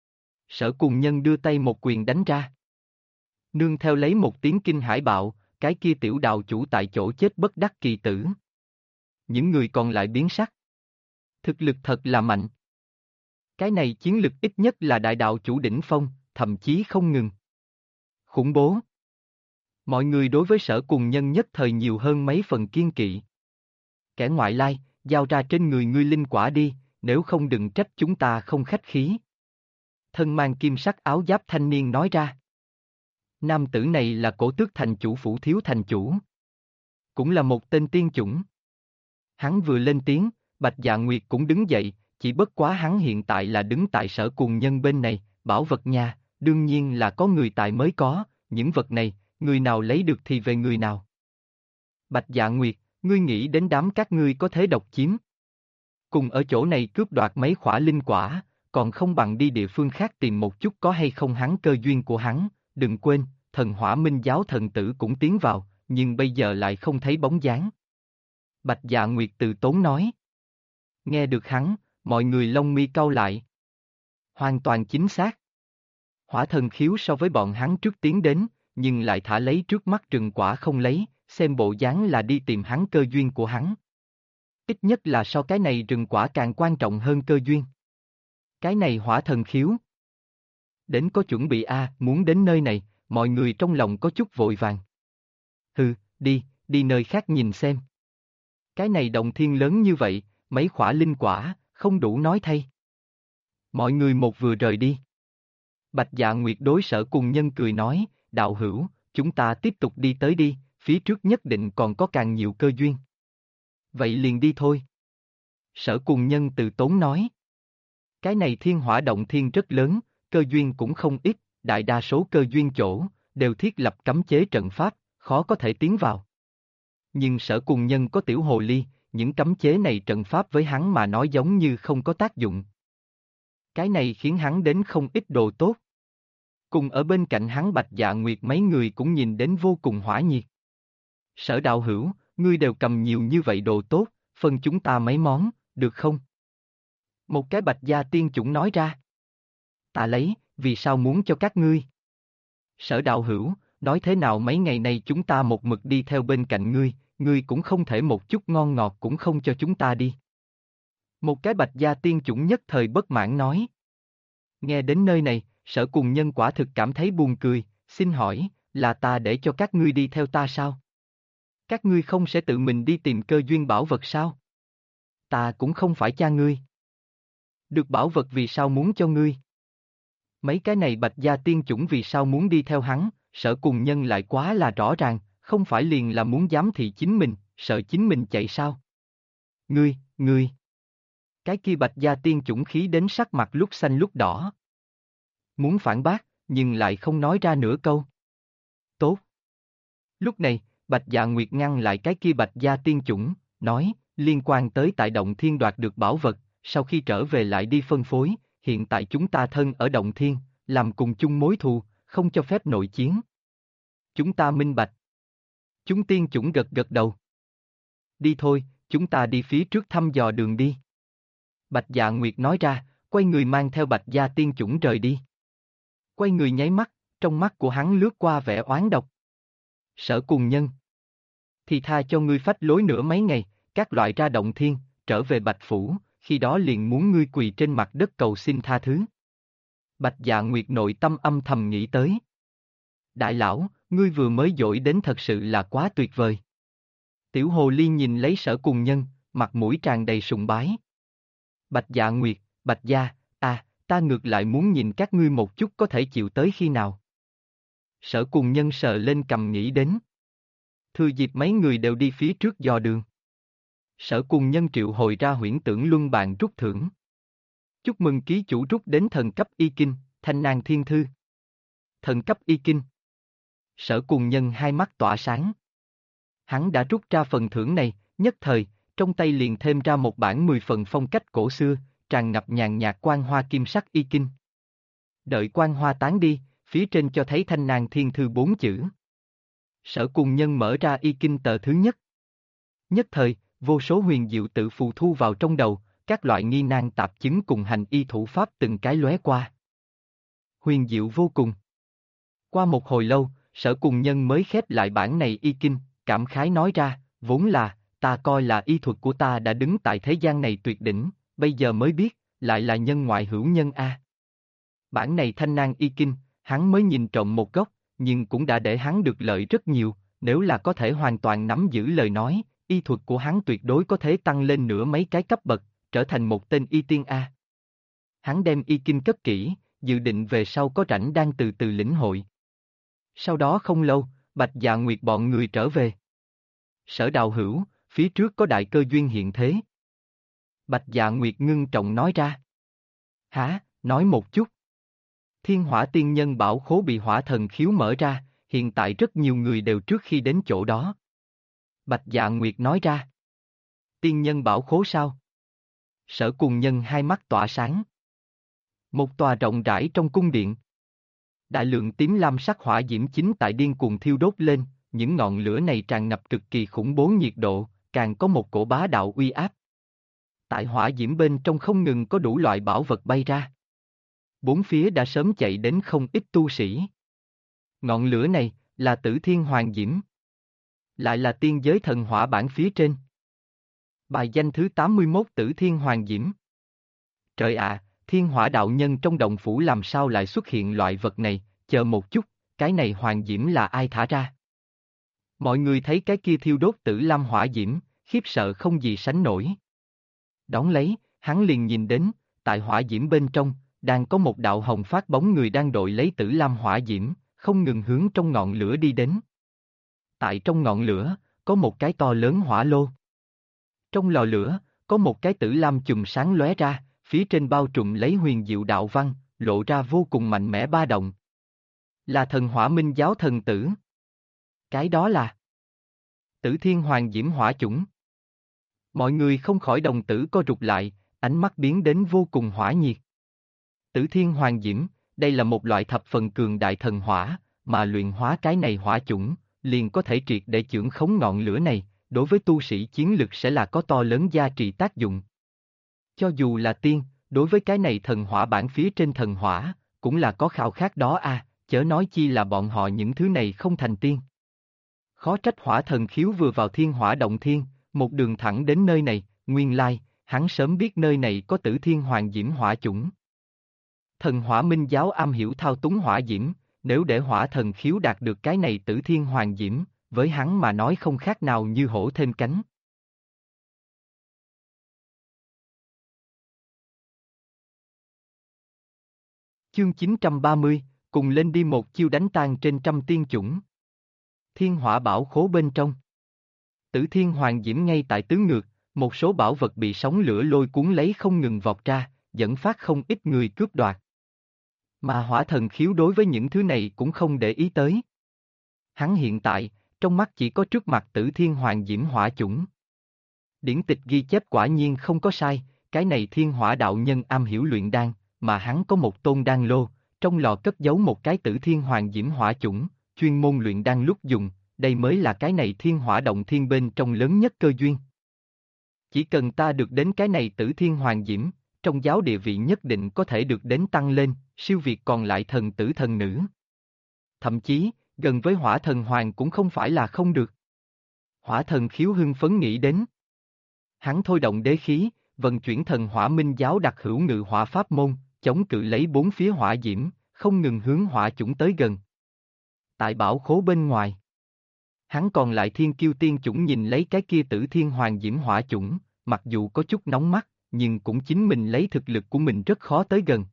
Sở Cùng Nhân đưa tay một quyền đánh ra. Nương theo lấy một tiếng kinh hải bạo, cái kia tiểu đạo chủ tại chỗ chết bất đắc kỳ tử. Những người còn lại biến sắc. Thực lực thật là mạnh. Cái này chiến lực ít nhất là đại đạo chủ đỉnh phong, thậm chí không ngừng. Khủng bố. Mọi người đối với Sở Cùng Nhân nhất thời nhiều hơn mấy phần kiên kỵ. Kẻ ngoại lai, giao ra trên người ngươi linh quả đi, nếu không đừng trách chúng ta không khách khí. Thân mang kim sắc áo giáp thanh niên nói ra. Nam tử này là Cổ Tước thành chủ phủ thiếu thành chủ. Cũng là một tên tiên chủng. Hắn vừa lên tiếng, Bạch Dạ Nguyệt cũng đứng dậy, chỉ bất quá hắn hiện tại là đứng tại Sở Cùng Nhân bên này, bảo vật nhà, đương nhiên là có người tại mới có, những vật này, người nào lấy được thì về người nào. Bạch Dạ Nguyệt, ngươi nghĩ đến đám các ngươi có thế độc chiếm. Cùng ở chỗ này cướp đoạt mấy khỏa linh quả, còn không bằng đi địa phương khác tìm một chút có hay không hắn cơ duyên của hắn, đừng quên, thần Hỏa Minh giáo thần tử cũng tiến vào, nhưng bây giờ lại không thấy bóng dáng. Bạch Dạ Nguyệt từ tốn nói. Nghe được hắn, mọi người lông mi cau lại. Hoàn toàn chính xác. Hỏa thần khiếu so với bọn hắn trước tiến đến, nhưng lại thả lấy trước mắt rừng quả không lấy, xem bộ dáng là đi tìm hắn cơ duyên của hắn. Ít nhất là so cái này rừng quả càng quan trọng hơn cơ duyên. Cái này hỏa thần khiếu. Đến có chuẩn bị muốn đến nơi này, mọi người trong lòng có chút vội vàng. Hừ, đi nơi khác nhìn xem. Cái này động thiên lớn như vậy, mấy khỏa linh quả, không đủ nói thay. Mọi người một vừa rời đi. Bạch Dạ Nguyệt đối Sở Cùng Nhân cười nói, đạo hữu, chúng ta tiếp tục đi tới đi, phía trước nhất định còn có càng nhiều cơ duyên. Vậy liền đi thôi. Sở Cùng Nhân từ tốn nói. Cái này thiên hỏa động thiên rất lớn, cơ duyên cũng không ít, đại đa số cơ duyên chỗ, đều thiết lập cấm chế trận pháp, khó có thể tiến vào. Nhưng Sở Cùng Nhân có tiểu hồ ly, những cấm chế này trận pháp với hắn mà nói giống như không có tác dụng. Cái này khiến hắn đến không ít đồ tốt. Cùng ở bên cạnh hắn Bạch Dạ Nguyệt mấy người cũng nhìn đến vô cùng hỏa nhiệt. Sở đạo hữu, ngươi đều cầm nhiều như vậy đồ tốt, phân chúng ta mấy món, được không? Một cái Bạch Gia tiên chủng nói ra. Ta lấy, vì sao muốn cho các ngươi? Sở đạo hữu, nói thế nào mấy ngày nay chúng ta một mực đi theo bên cạnh ngươi cũng không thể một chút ngon ngọt cũng không cho chúng ta đi. Một cái Bạch Gia tiên chủng nhất thời bất mãn nói. Nghe đến nơi này, Sở Cùng Nhân quả thực cảm thấy buồn cười, xin hỏi, là ta để cho các ngươi đi theo ta sao? Các ngươi không sẽ tự mình đi tìm cơ duyên bảo vật sao? Ta cũng không phải cha ngươi. Được bảo vật vì sao muốn cho ngươi? Mấy cái này Bạch Gia tiên chủng vì sao muốn đi theo hắn, Sở Cùng Nhân lại quá là rõ ràng, không phải liền là muốn giám thị chính mình, sợ chính mình chạy sao? Ngươi. Cái kia Bạch Gia tiên chủng khí đến sắc mặt lúc xanh lúc đỏ. Muốn phản bác, nhưng lại không nói ra nửa câu. Tốt. Lúc này, Bạch Dạ Nguyệt ngăn lại cái kia Bạch Gia tiên chủng, nói, liên quan tới tại Động Thiên đoạt được bảo vật, sau khi trở về lại đi phân phối, hiện tại chúng ta thân ở Động Thiên, làm cùng chung mối thù, không cho phép nội chiến. Chúng ta minh bạch. Chúng tiên chủng gật gật đầu. Đi thôi, chúng ta đi phía trước thăm dò đường đi. Bạch Dạ Nguyệt nói ra, quay người mang theo Bạch Gia tiên chủng rời đi. Quay người nháy mắt, trong mắt của hắn lướt qua vẻ oán độc. Sở Cùng Nhân. Thì tha cho ngươi phách lối nữa mấy ngày, các loại ra Động Thiên, trở về Bạch Phủ, khi đó liền muốn ngươi quỳ trên mặt đất cầu xin tha thứ. Bạch Dạ Nguyệt nội tâm âm thầm nghĩ tới. Đại lão, ngươi vừa mới dỗi đến thật sự là quá tuyệt vời. Tiểu Hồ Ly nhìn lấy Sở Cùng Nhân, mặt mũi tràn đầy sùng bái. Bạch Dạ Nguyệt, Bạch Gia, ta ngược lại muốn nhìn các ngươi một chút có thể chịu tới khi nào. Sở Cùng Nhân sờ lên cầm nghĩ đến. Thừa dịp mấy người đều đi phía trước dò đường. Sở Cùng Nhân triệu hồi ra huyễn tưởng luân bàn rút thưởng. Chúc mừng ký chủ rút đến thần cấp y kinh, Thanh Nang Thiên Thư. Thần cấp y kinh. Sở Cùng Nhân hai mắt tỏa sáng. Hắn đã rút ra phần thưởng này, nhất thời, trong tay liền thêm ra một bản 10 phần phong cách cổ xưa, tràn ngập nhàn nhạt quang hoa kim sắc y kinh. Đợi quang hoa tán đi, phía trên cho thấy Thanh Nang Thiên Thư 4 chữ. Sở Cùng Nhân mở ra y kinh tờ thứ nhất. Nhất thời, vô số huyền diệu tự phù thu vào trong đầu, các loại nghi nan tạp chứng cùng hành y thủ pháp từng cái lóe qua. Huyền diệu vô cùng. Qua một hồi lâu, Sở Cùng Nhân mới khép lại bản này y kinh, cảm khái nói ra, vốn là, ta coi là y thuật của ta đã đứng tại thế gian này tuyệt đỉnh, bây giờ mới biết, lại là nhân ngoại hữu nhân a. Bản này Thanh Nang y kinh, hắn mới nhìn trộm một góc, nhưng cũng đã để hắn được lợi rất nhiều, nếu là có thể hoàn toàn nắm giữ lời nói, y thuật của hắn tuyệt đối có thể tăng lên nửa mấy cái cấp bậc, trở thành một tên y tiên a. Hắn đem y kinh cất kỹ, dự định về sau có rảnh đang từ từ lĩnh hội. Sau đó không lâu, Bạch Dạ Nguyệt bọn người trở về. Sở đạo hữu, phía trước có đại cơ duyên hiện thế. Bạch Dạ Nguyệt ngưng trọng nói ra. Hả, nói một chút. Thiên Hỏa Tiên Nhân bảo khố bị hỏa thần khiếu mở ra, hiện tại rất nhiều người đều trước khi đến chỗ đó. Bạch Dạ Nguyệt nói ra. Tiên Nhân bảo khố sao? Sở Cùng Nhân hai mắt tỏa sáng. Một tòa rộng rãi trong cung điện. Đại lượng tím lam sắc hỏa diễm chính tại điên cuồng thiêu đốt lên, những ngọn lửa này tràn ngập cực kỳ khủng bố nhiệt độ, càng có một cổ bá đạo uy áp. Tại hỏa diễm bên trong không ngừng có đủ loại bảo vật bay ra. Bốn phía đã sớm chạy đến không ít tu sĩ. Ngọn lửa này, là Tử Thiên Hoàng Diễm. Lại là tiên giới thần hỏa bản phía trên. Bài danh thứ 81 Tử Thiên Hoàng Diễm. Trời ạ, Thiên Hỏa đạo nhân trong động phủ làm sao lại xuất hiện loại vật này, chờ một chút, cái này Hoàng Diễm là ai thả ra? Mọi người thấy cái kia thiêu đốt Tử Lam hỏa diễm, khiếp sợ không gì sánh nổi. Đón lấy, hắn liền nhìn đến, tại hỏa diễm bên trong, đang có một đạo hồng phát bóng người đang đội lấy Tử Lam hỏa diễm, không ngừng hướng trong ngọn lửa đi đến. Tại trong ngọn lửa, có một cái to lớn hỏa lô. Trong lò lửa, có một cái Tử Lam chùm sáng lóe ra, phía trên bao trùm lấy huyền diệu đạo văn, lộ ra vô cùng mạnh mẽ ba động. Là thần hỏa minh giáo thần tử. Cái đó là Tử Thiên Hoàng Diễm hỏa chủng. Mọi người không khỏi đồng tử co rụt lại, ánh mắt biến đến vô cùng hỏa nhiệt. Tử Thiên Hoàng Diễm, đây là một loại thập phần cường đại thần hỏa, mà luyện hóa cái này hỏa chủng, liền có thể triệt để chưởng khống ngọn lửa này, đối với tu sĩ chiến lực sẽ là có to lớn gia trị tác dụng. Cho dù là tiên, đối với cái này thần hỏa bản phía trên thần hỏa, cũng là có khao khát đó chớ nói chi là bọn họ những thứ này không thành tiên. Khó trách hỏa thần khiếu vừa vào thiên hỏa động thiên, một đường thẳng đến nơi này, nguyên lai, hắn sớm biết nơi này có Tử Thiên Hoàng Diễm hỏa chủng. Thần hỏa minh giáo am hiểu thao túng hỏa diễm, nếu để hỏa thần khiếu đạt được cái này Tử Thiên Hoàng Diễm, với hắn mà nói không khác nào như hổ thêm cánh. Chương 930, cùng lên đi một chiêu đánh tan trên trăm tiên chủng. Thiên hỏa bảo khố bên trong. Tử Thiên Hoàng Diễm ngay tại tứ ngược, một số bảo vật bị sóng lửa lôi cuốn lấy không ngừng vọt ra, dẫn phát không ít người cướp đoạt. Mà hỏa thần khiếu đối với những thứ này cũng không để ý tới. Hắn hiện tại, trong mắt chỉ có trước mặt Tử Thiên Hoàng Diễm hỏa chủng. Điển tịch ghi chép quả nhiên không có sai, cái này thiên hỏa đạo nhân am hiểu luyện đan, mà hắn có một tôn đan lô, trong lò cất giấu một cái Tử Thiên Hoàng Diễm hỏa chủng, chuyên môn luyện đan lúc dùng, đây mới là cái này thiên hỏa động thiên bên trong lớn nhất cơ duyên. Chỉ cần ta được đến cái này Tử Thiên Hoàng Diễm, trong giáo địa vị nhất định có thể được đến tăng lên, siêu việt còn lại thần tử thần nữ. Thậm chí, gần với hỏa thần hoàng cũng không phải là không được. Hỏa thần khiếu hưng phấn nghĩ đến. Hắn thôi động đế khí, vận chuyển thần hỏa minh giáo đặc hữu ngự hỏa pháp môn, chống cự lấy bốn phía hỏa diễm, không ngừng hướng hỏa chủng tới gần. Tại bảo khố bên ngoài, hắn còn lại thiên kiêu tiên chủng nhìn lấy cái kia Tử Thiên Hoàng Diễm hỏa chủng, mặc dù có chút nóng mắt, nhưng cũng chính mình lấy thực lực của mình rất khó tới gần.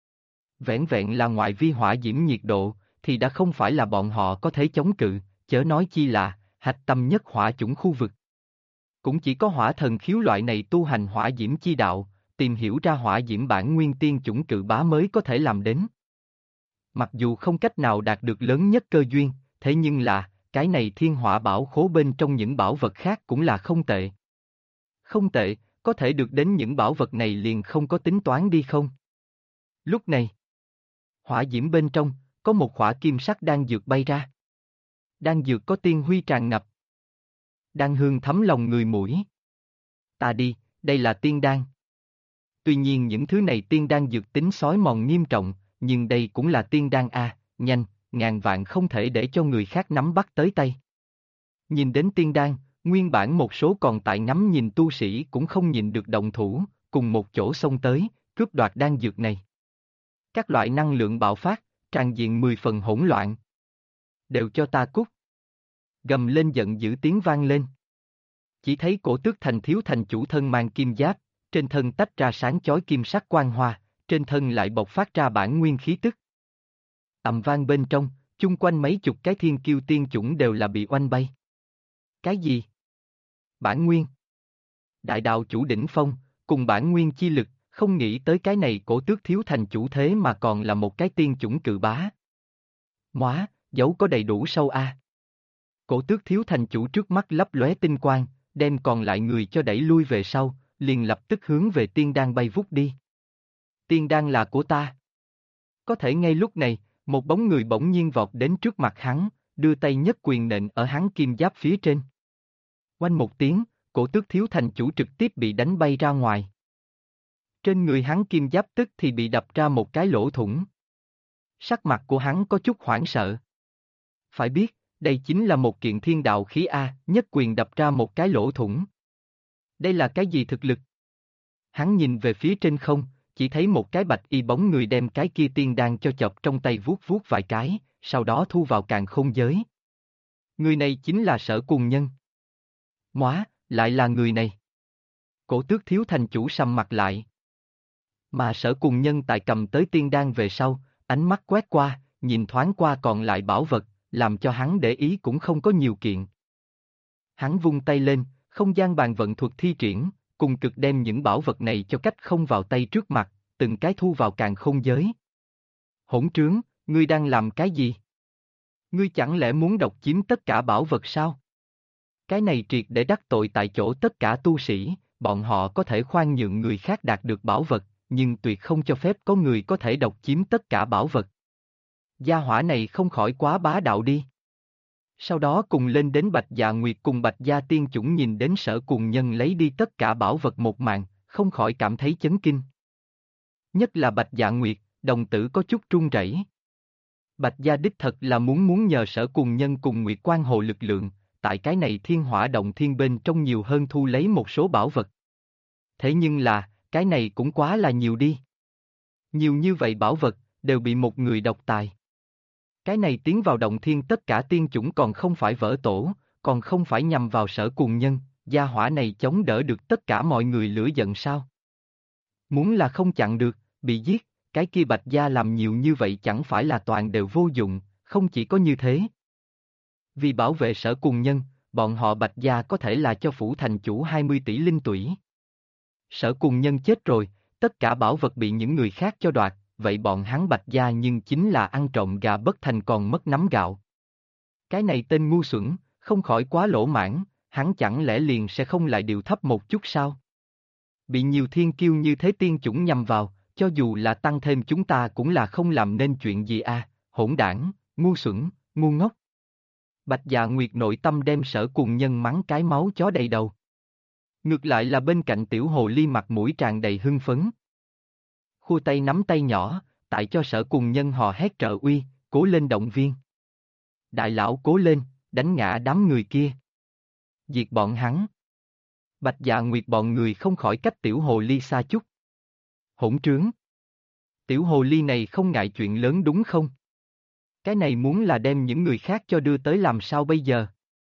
Vẻn vẹn là ngoại vi hỏa diễm nhiệt độ, thì đã không phải là bọn họ có thể chống cự, chớ nói chi là hạch tâm nhất hỏa chủng khu vực. Cũng chỉ có hỏa thần khiếu loại này tu hành hỏa diễm chi đạo, tìm hiểu ra hỏa diễm bản nguyên tiên chủng cự bá mới có thể làm đến. Mặc dù không cách nào đạt được lớn nhất cơ duyên, thế nhưng là, cái này thiên hỏa bảo khố bên trong những bảo vật khác cũng là không tệ. Không tệ, có thể được đến những bảo vật này liền không có tính toán đi không? Lúc này, hỏa diễm bên trong, có một khỏa kim sắc đan dược bay ra. Đan dược có tiên huy tràn ngập. Đan hương thấm lòng người mũi. Ta đi, đây là tiên đan. Tuy nhiên những thứ này tiên đan dược tính xói mòn nghiêm trọng, nhưng đây cũng là tiên đan nhanh, ngàn vạn không thể để cho người khác nắm bắt tới tay. Nhìn đến tiên đan, nguyên bản một số còn tại ngắm nhìn tu sĩ cũng không nhìn được động thủ, cùng một chỗ xông tới, cướp đoạt đan dược này. Các loại năng lượng bạo phát, tràn diện 10 phần hỗn loạn. Đều cho ta cút. Gầm lên giận dữ tiếng vang lên. Chỉ thấy cổ tước thành thiếu thành chủ thân mang kim giáp, trên thân tách ra sáng chói kim sắc quang hoa, trên thân lại bộc phát ra bản nguyên khí tức. Ầm vang bên trong, chung quanh mấy chục cái thiên kiêu tiên chủng đều là bị oanh bay. Cái gì? Bản nguyên. Đại đạo chủ đỉnh phong, cùng bản nguyên chi lực, không nghĩ tới cái này cổ tước thiếu thành chủ thế mà còn là một cái tiên chủng cự bá. Móa, dấu có đầy đủ sâu Cổ tước thiếu thành chủ trước mắt lấp lóe tinh quang, đem còn lại người cho đẩy lui về sau, liền lập tức hướng về tiên đan bay vút đi. Tiên đan là của ta. Có thể ngay lúc này, một bóng người bỗng nhiên vọt đến trước mặt hắn, đưa tay nhất quyền nện ở hắn kim giáp phía trên. Oanh một tiếng, cổ tước thiếu thành chủ trực tiếp bị đánh bay ra ngoài. Trên người hắn kim giáp tức thì bị đập ra một cái lỗ thủng. Sắc mặt của hắn có chút hoảng sợ. Phải biết, đây chính là một kiện thiên đạo khí A, nhất quyền đập ra một cái lỗ thủng. Đây là cái gì thực lực? Hắn nhìn về phía trên không, chỉ thấy một cái bạch y bóng người đem cái kia tiên đan cho chọc trong tay vuốt vuốt vài cái, sau đó thu vào càn khôn giới. Người này chính là Sở Cùng Nhân. Móa, lại là người này. Cổ Tước thiếu thành chủ sầm mặt lại. Mà Sở Cùng Nhân tại cầm tới tiên đan về sau, ánh mắt quét qua, nhìn thoáng qua còn lại bảo vật, làm cho hắn để ý cũng không có nhiều kiện. Hắn vung tay lên, không gian bàn vận thuật thi triển, cùng cực đem những bảo vật này cho cách không vào tay trước mặt, từng cái thu vào càn khôn giới. Hỗn trướng, ngươi đang làm cái gì? Ngươi chẳng lẽ muốn độc chiếm tất cả bảo vật sao? Cái này triệt để đắc tội tại chỗ tất cả tu sĩ, bọn họ có thể khoan nhượng người khác đạt được bảo vật, nhưng tuyệt không cho phép có người có thể độc chiếm tất cả bảo vật. Gia hỏa này không khỏi quá bá đạo đi. Sau đó cùng lên đến Bạch Dạ Nguyệt cùng Bạch Gia Tiên Chủng nhìn đến Sở Cùng Nhân lấy đi tất cả bảo vật một màn, không khỏi cảm thấy chấn kinh. Nhất là Bạch Dạ Nguyệt, đồng tử có chút run rẩy. Bạch Gia đích thật là muốn nhờ Sở Cùng Nhân cùng Nguyệt Quan Hồ lực lượng, tại cái này thiên hỏa động thiên bên trong nhiều hơn thu lấy một số bảo vật. Thế nhưng là, cái này cũng quá là nhiều đi. Nhiều như vậy bảo vật, đều bị một người độc tài. Cái này tiến vào động thiên tất cả tiên chủng còn không phải vỡ tổ, còn không phải nhằm vào Sở Cùng Nhân, gia hỏa này chống đỡ được tất cả mọi người lửa giận sao? Muốn là không chặn được, bị giết, cái kia Bạch Gia làm nhiều như vậy chẳng phải là toàn đều vô dụng, không chỉ có như thế. Vì bảo vệ Sở Cùng Nhân, bọn họ Bạch Gia có thể là cho phủ thành chủ 20 tỷ linh tủy. Sở Cùng Nhân chết rồi, tất cả bảo vật bị những người khác cho đoạt, vậy bọn hắn Bạch Gia nhưng chính là ăn trộm gà bất thành còn mất nắm gạo. Cái này tên ngu xuẩn, không khỏi quá lỗ mãn, hắn chẳng lẽ liền sẽ không lại điều thấp một chút sao? Bị nhiều thiên kiêu như thế tiên chủng nhằm vào, cho dù là tăng thêm chúng ta cũng là không làm nên chuyện gì à, hỗn đảng, ngu xuẩn, ngu ngốc. Bạch Dạ Nguyệt nội tâm đem Sở Cùng Nhân mắng cái máu chó đầy đầu. Ngược lại là bên cạnh tiểu hồ ly mặt mũi tràn đầy hưng phấn. Khua tay nắm tay nhỏ, tại cho Sở Cùng Nhân hò hét trợ uy, cố lên động viên. Đại lão cố lên, đánh ngã đám người kia. Diệt bọn hắn. Bạch Dạ Nguyệt bọn người không khỏi cách tiểu hồ ly xa chút. Hỗn trướng. Tiểu hồ ly này không ngại chuyện lớn đúng không? Cái này muốn là đem những người khác cho đưa tới làm sao bây giờ?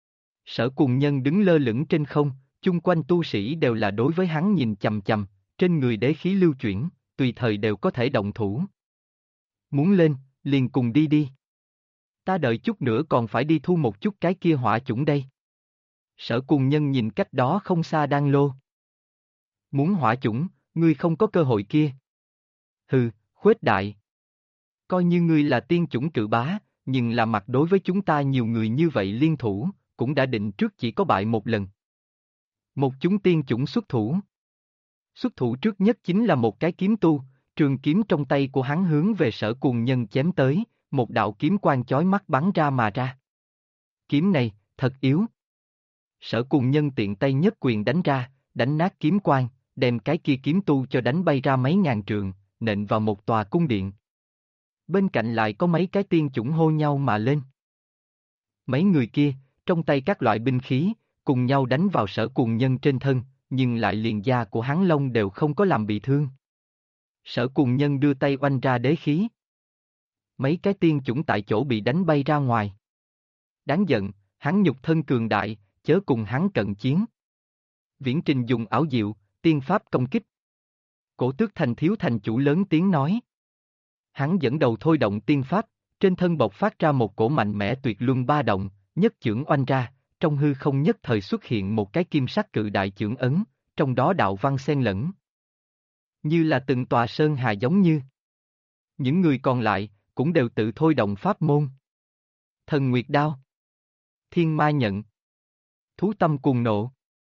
Sở Cùng Nhân đứng lơ lửng trên không, chung quanh tu sĩ đều là đối với hắn nhìn chằm chằm, trên người đế khí lưu chuyển, tùy thời đều có thể động thủ. Muốn lên, liền cùng đi đi. Ta đợi chút nữa còn phải đi thu một chút cái kia hỏa chủng đây. Sở Cùng Nhân nhìn cách đó không xa Đan Lô. Muốn hỏa chủng, ngươi không có cơ hội kia. Hừ, khuếch đại. Coi như ngươi là tiên chủng cự bá, nhưng là mặt đối với chúng ta nhiều người như vậy liên thủ, cũng đã định trước chỉ có bại một lần. Một chúng tiên chủng xuất thủ. Xuất thủ trước nhất chính là một cái kiếm tu, trường kiếm trong tay của hắn hướng về Sở Cùng Nhân chém tới, một đạo kiếm quang chói mắt bắn ra mà ra. Kiếm này, thật yếu. Sở Cùng Nhân tiện tay nhất quyền đánh ra, đánh nát kiếm quang, đem cái kia kiếm tu cho đánh bay ra mấy ngàn trượng, nện vào một tòa cung điện. Bên cạnh lại có mấy cái tiên chủng hô nhau mà lên. Mấy người kia, trong tay các loại binh khí, cùng nhau đánh vào Sở Cùng Nhân trên thân, nhưng lại liền da của hắn lông đều không có làm bị thương. Sở Cùng Nhân đưa tay oanh ra đế khí. Mấy cái tiên chủng tại chỗ bị đánh bay ra ngoài. Đáng giận, hắn nhục thân cường đại, chớ cùng hắn cận chiến. Viễn Trình dùng ảo diệu, tiên pháp công kích. Cổ Tước Thành thiếu thành chủ lớn tiếng nói. Hắn dẫn đầu thôi động tiên pháp, trên thân bộc phát ra một cổ mạnh mẽ tuyệt luân ba động, nhất chưởng oanh ra, trong hư không nhất thời xuất hiện một cái kim sắc cự đại chưởng ấn, trong đó đạo văn xen lẫn. Như là từng tòa sơn hà giống như. Những người còn lại, cũng đều tự thôi động pháp môn. Thần Nguyệt Đao. Thiên Ma Nhận. Thú Tâm Cuồng Nộ.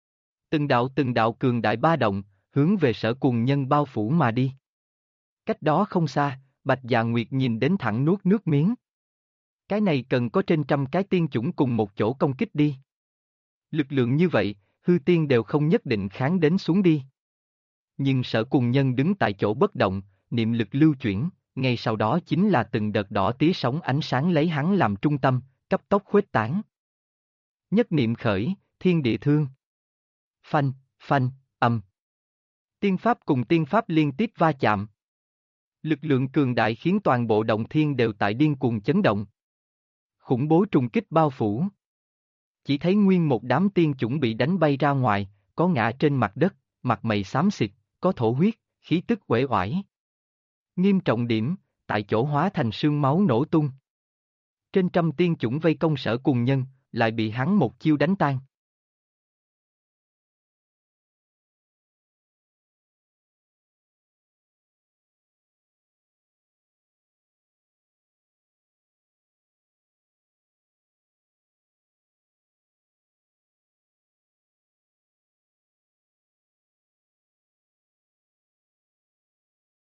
Từng đạo cường đại ba động, hướng về Sở Cùng Nhân bao phủ mà đi. Cách đó không xa, Bạch Dạ Nguyệt nhìn đến thẳng nuốt nước miếng. Cái này cần có trên trăm cái tiên chủng cùng một chỗ công kích đi. Lực lượng như vậy, hư tiên đều không nhất định kháng đến xuống đi. Nhưng Sở Cùng Nhân đứng tại chỗ bất động, niệm lực lưu chuyển, ngay sau đó chính là từng đợt đỏ tía sóng ánh sáng lấy hắn làm trung tâm, cấp tốc khuếch tán. Nhất niệm khởi, thiên địa thương. Phanh, phanh, âm. Tiên pháp cùng tiên pháp liên tiếp va chạm. Lực lượng cường đại khiến toàn bộ động thiên đều tại điên cuồng chấn động. Khủng bố trùng kích bao phủ. Chỉ thấy nguyên một đám tiên chủng bị đánh bay ra ngoài, có ngã trên mặt đất, mặt mày xám xịt, có thổ huyết, khí tức uể oải. Nghiêm trọng điểm, tại chỗ hóa thành sương máu nổ tung. Trên trăm tiên chủng vây công Sở Cùng Nhân, lại bị hắn một chiêu đánh tan.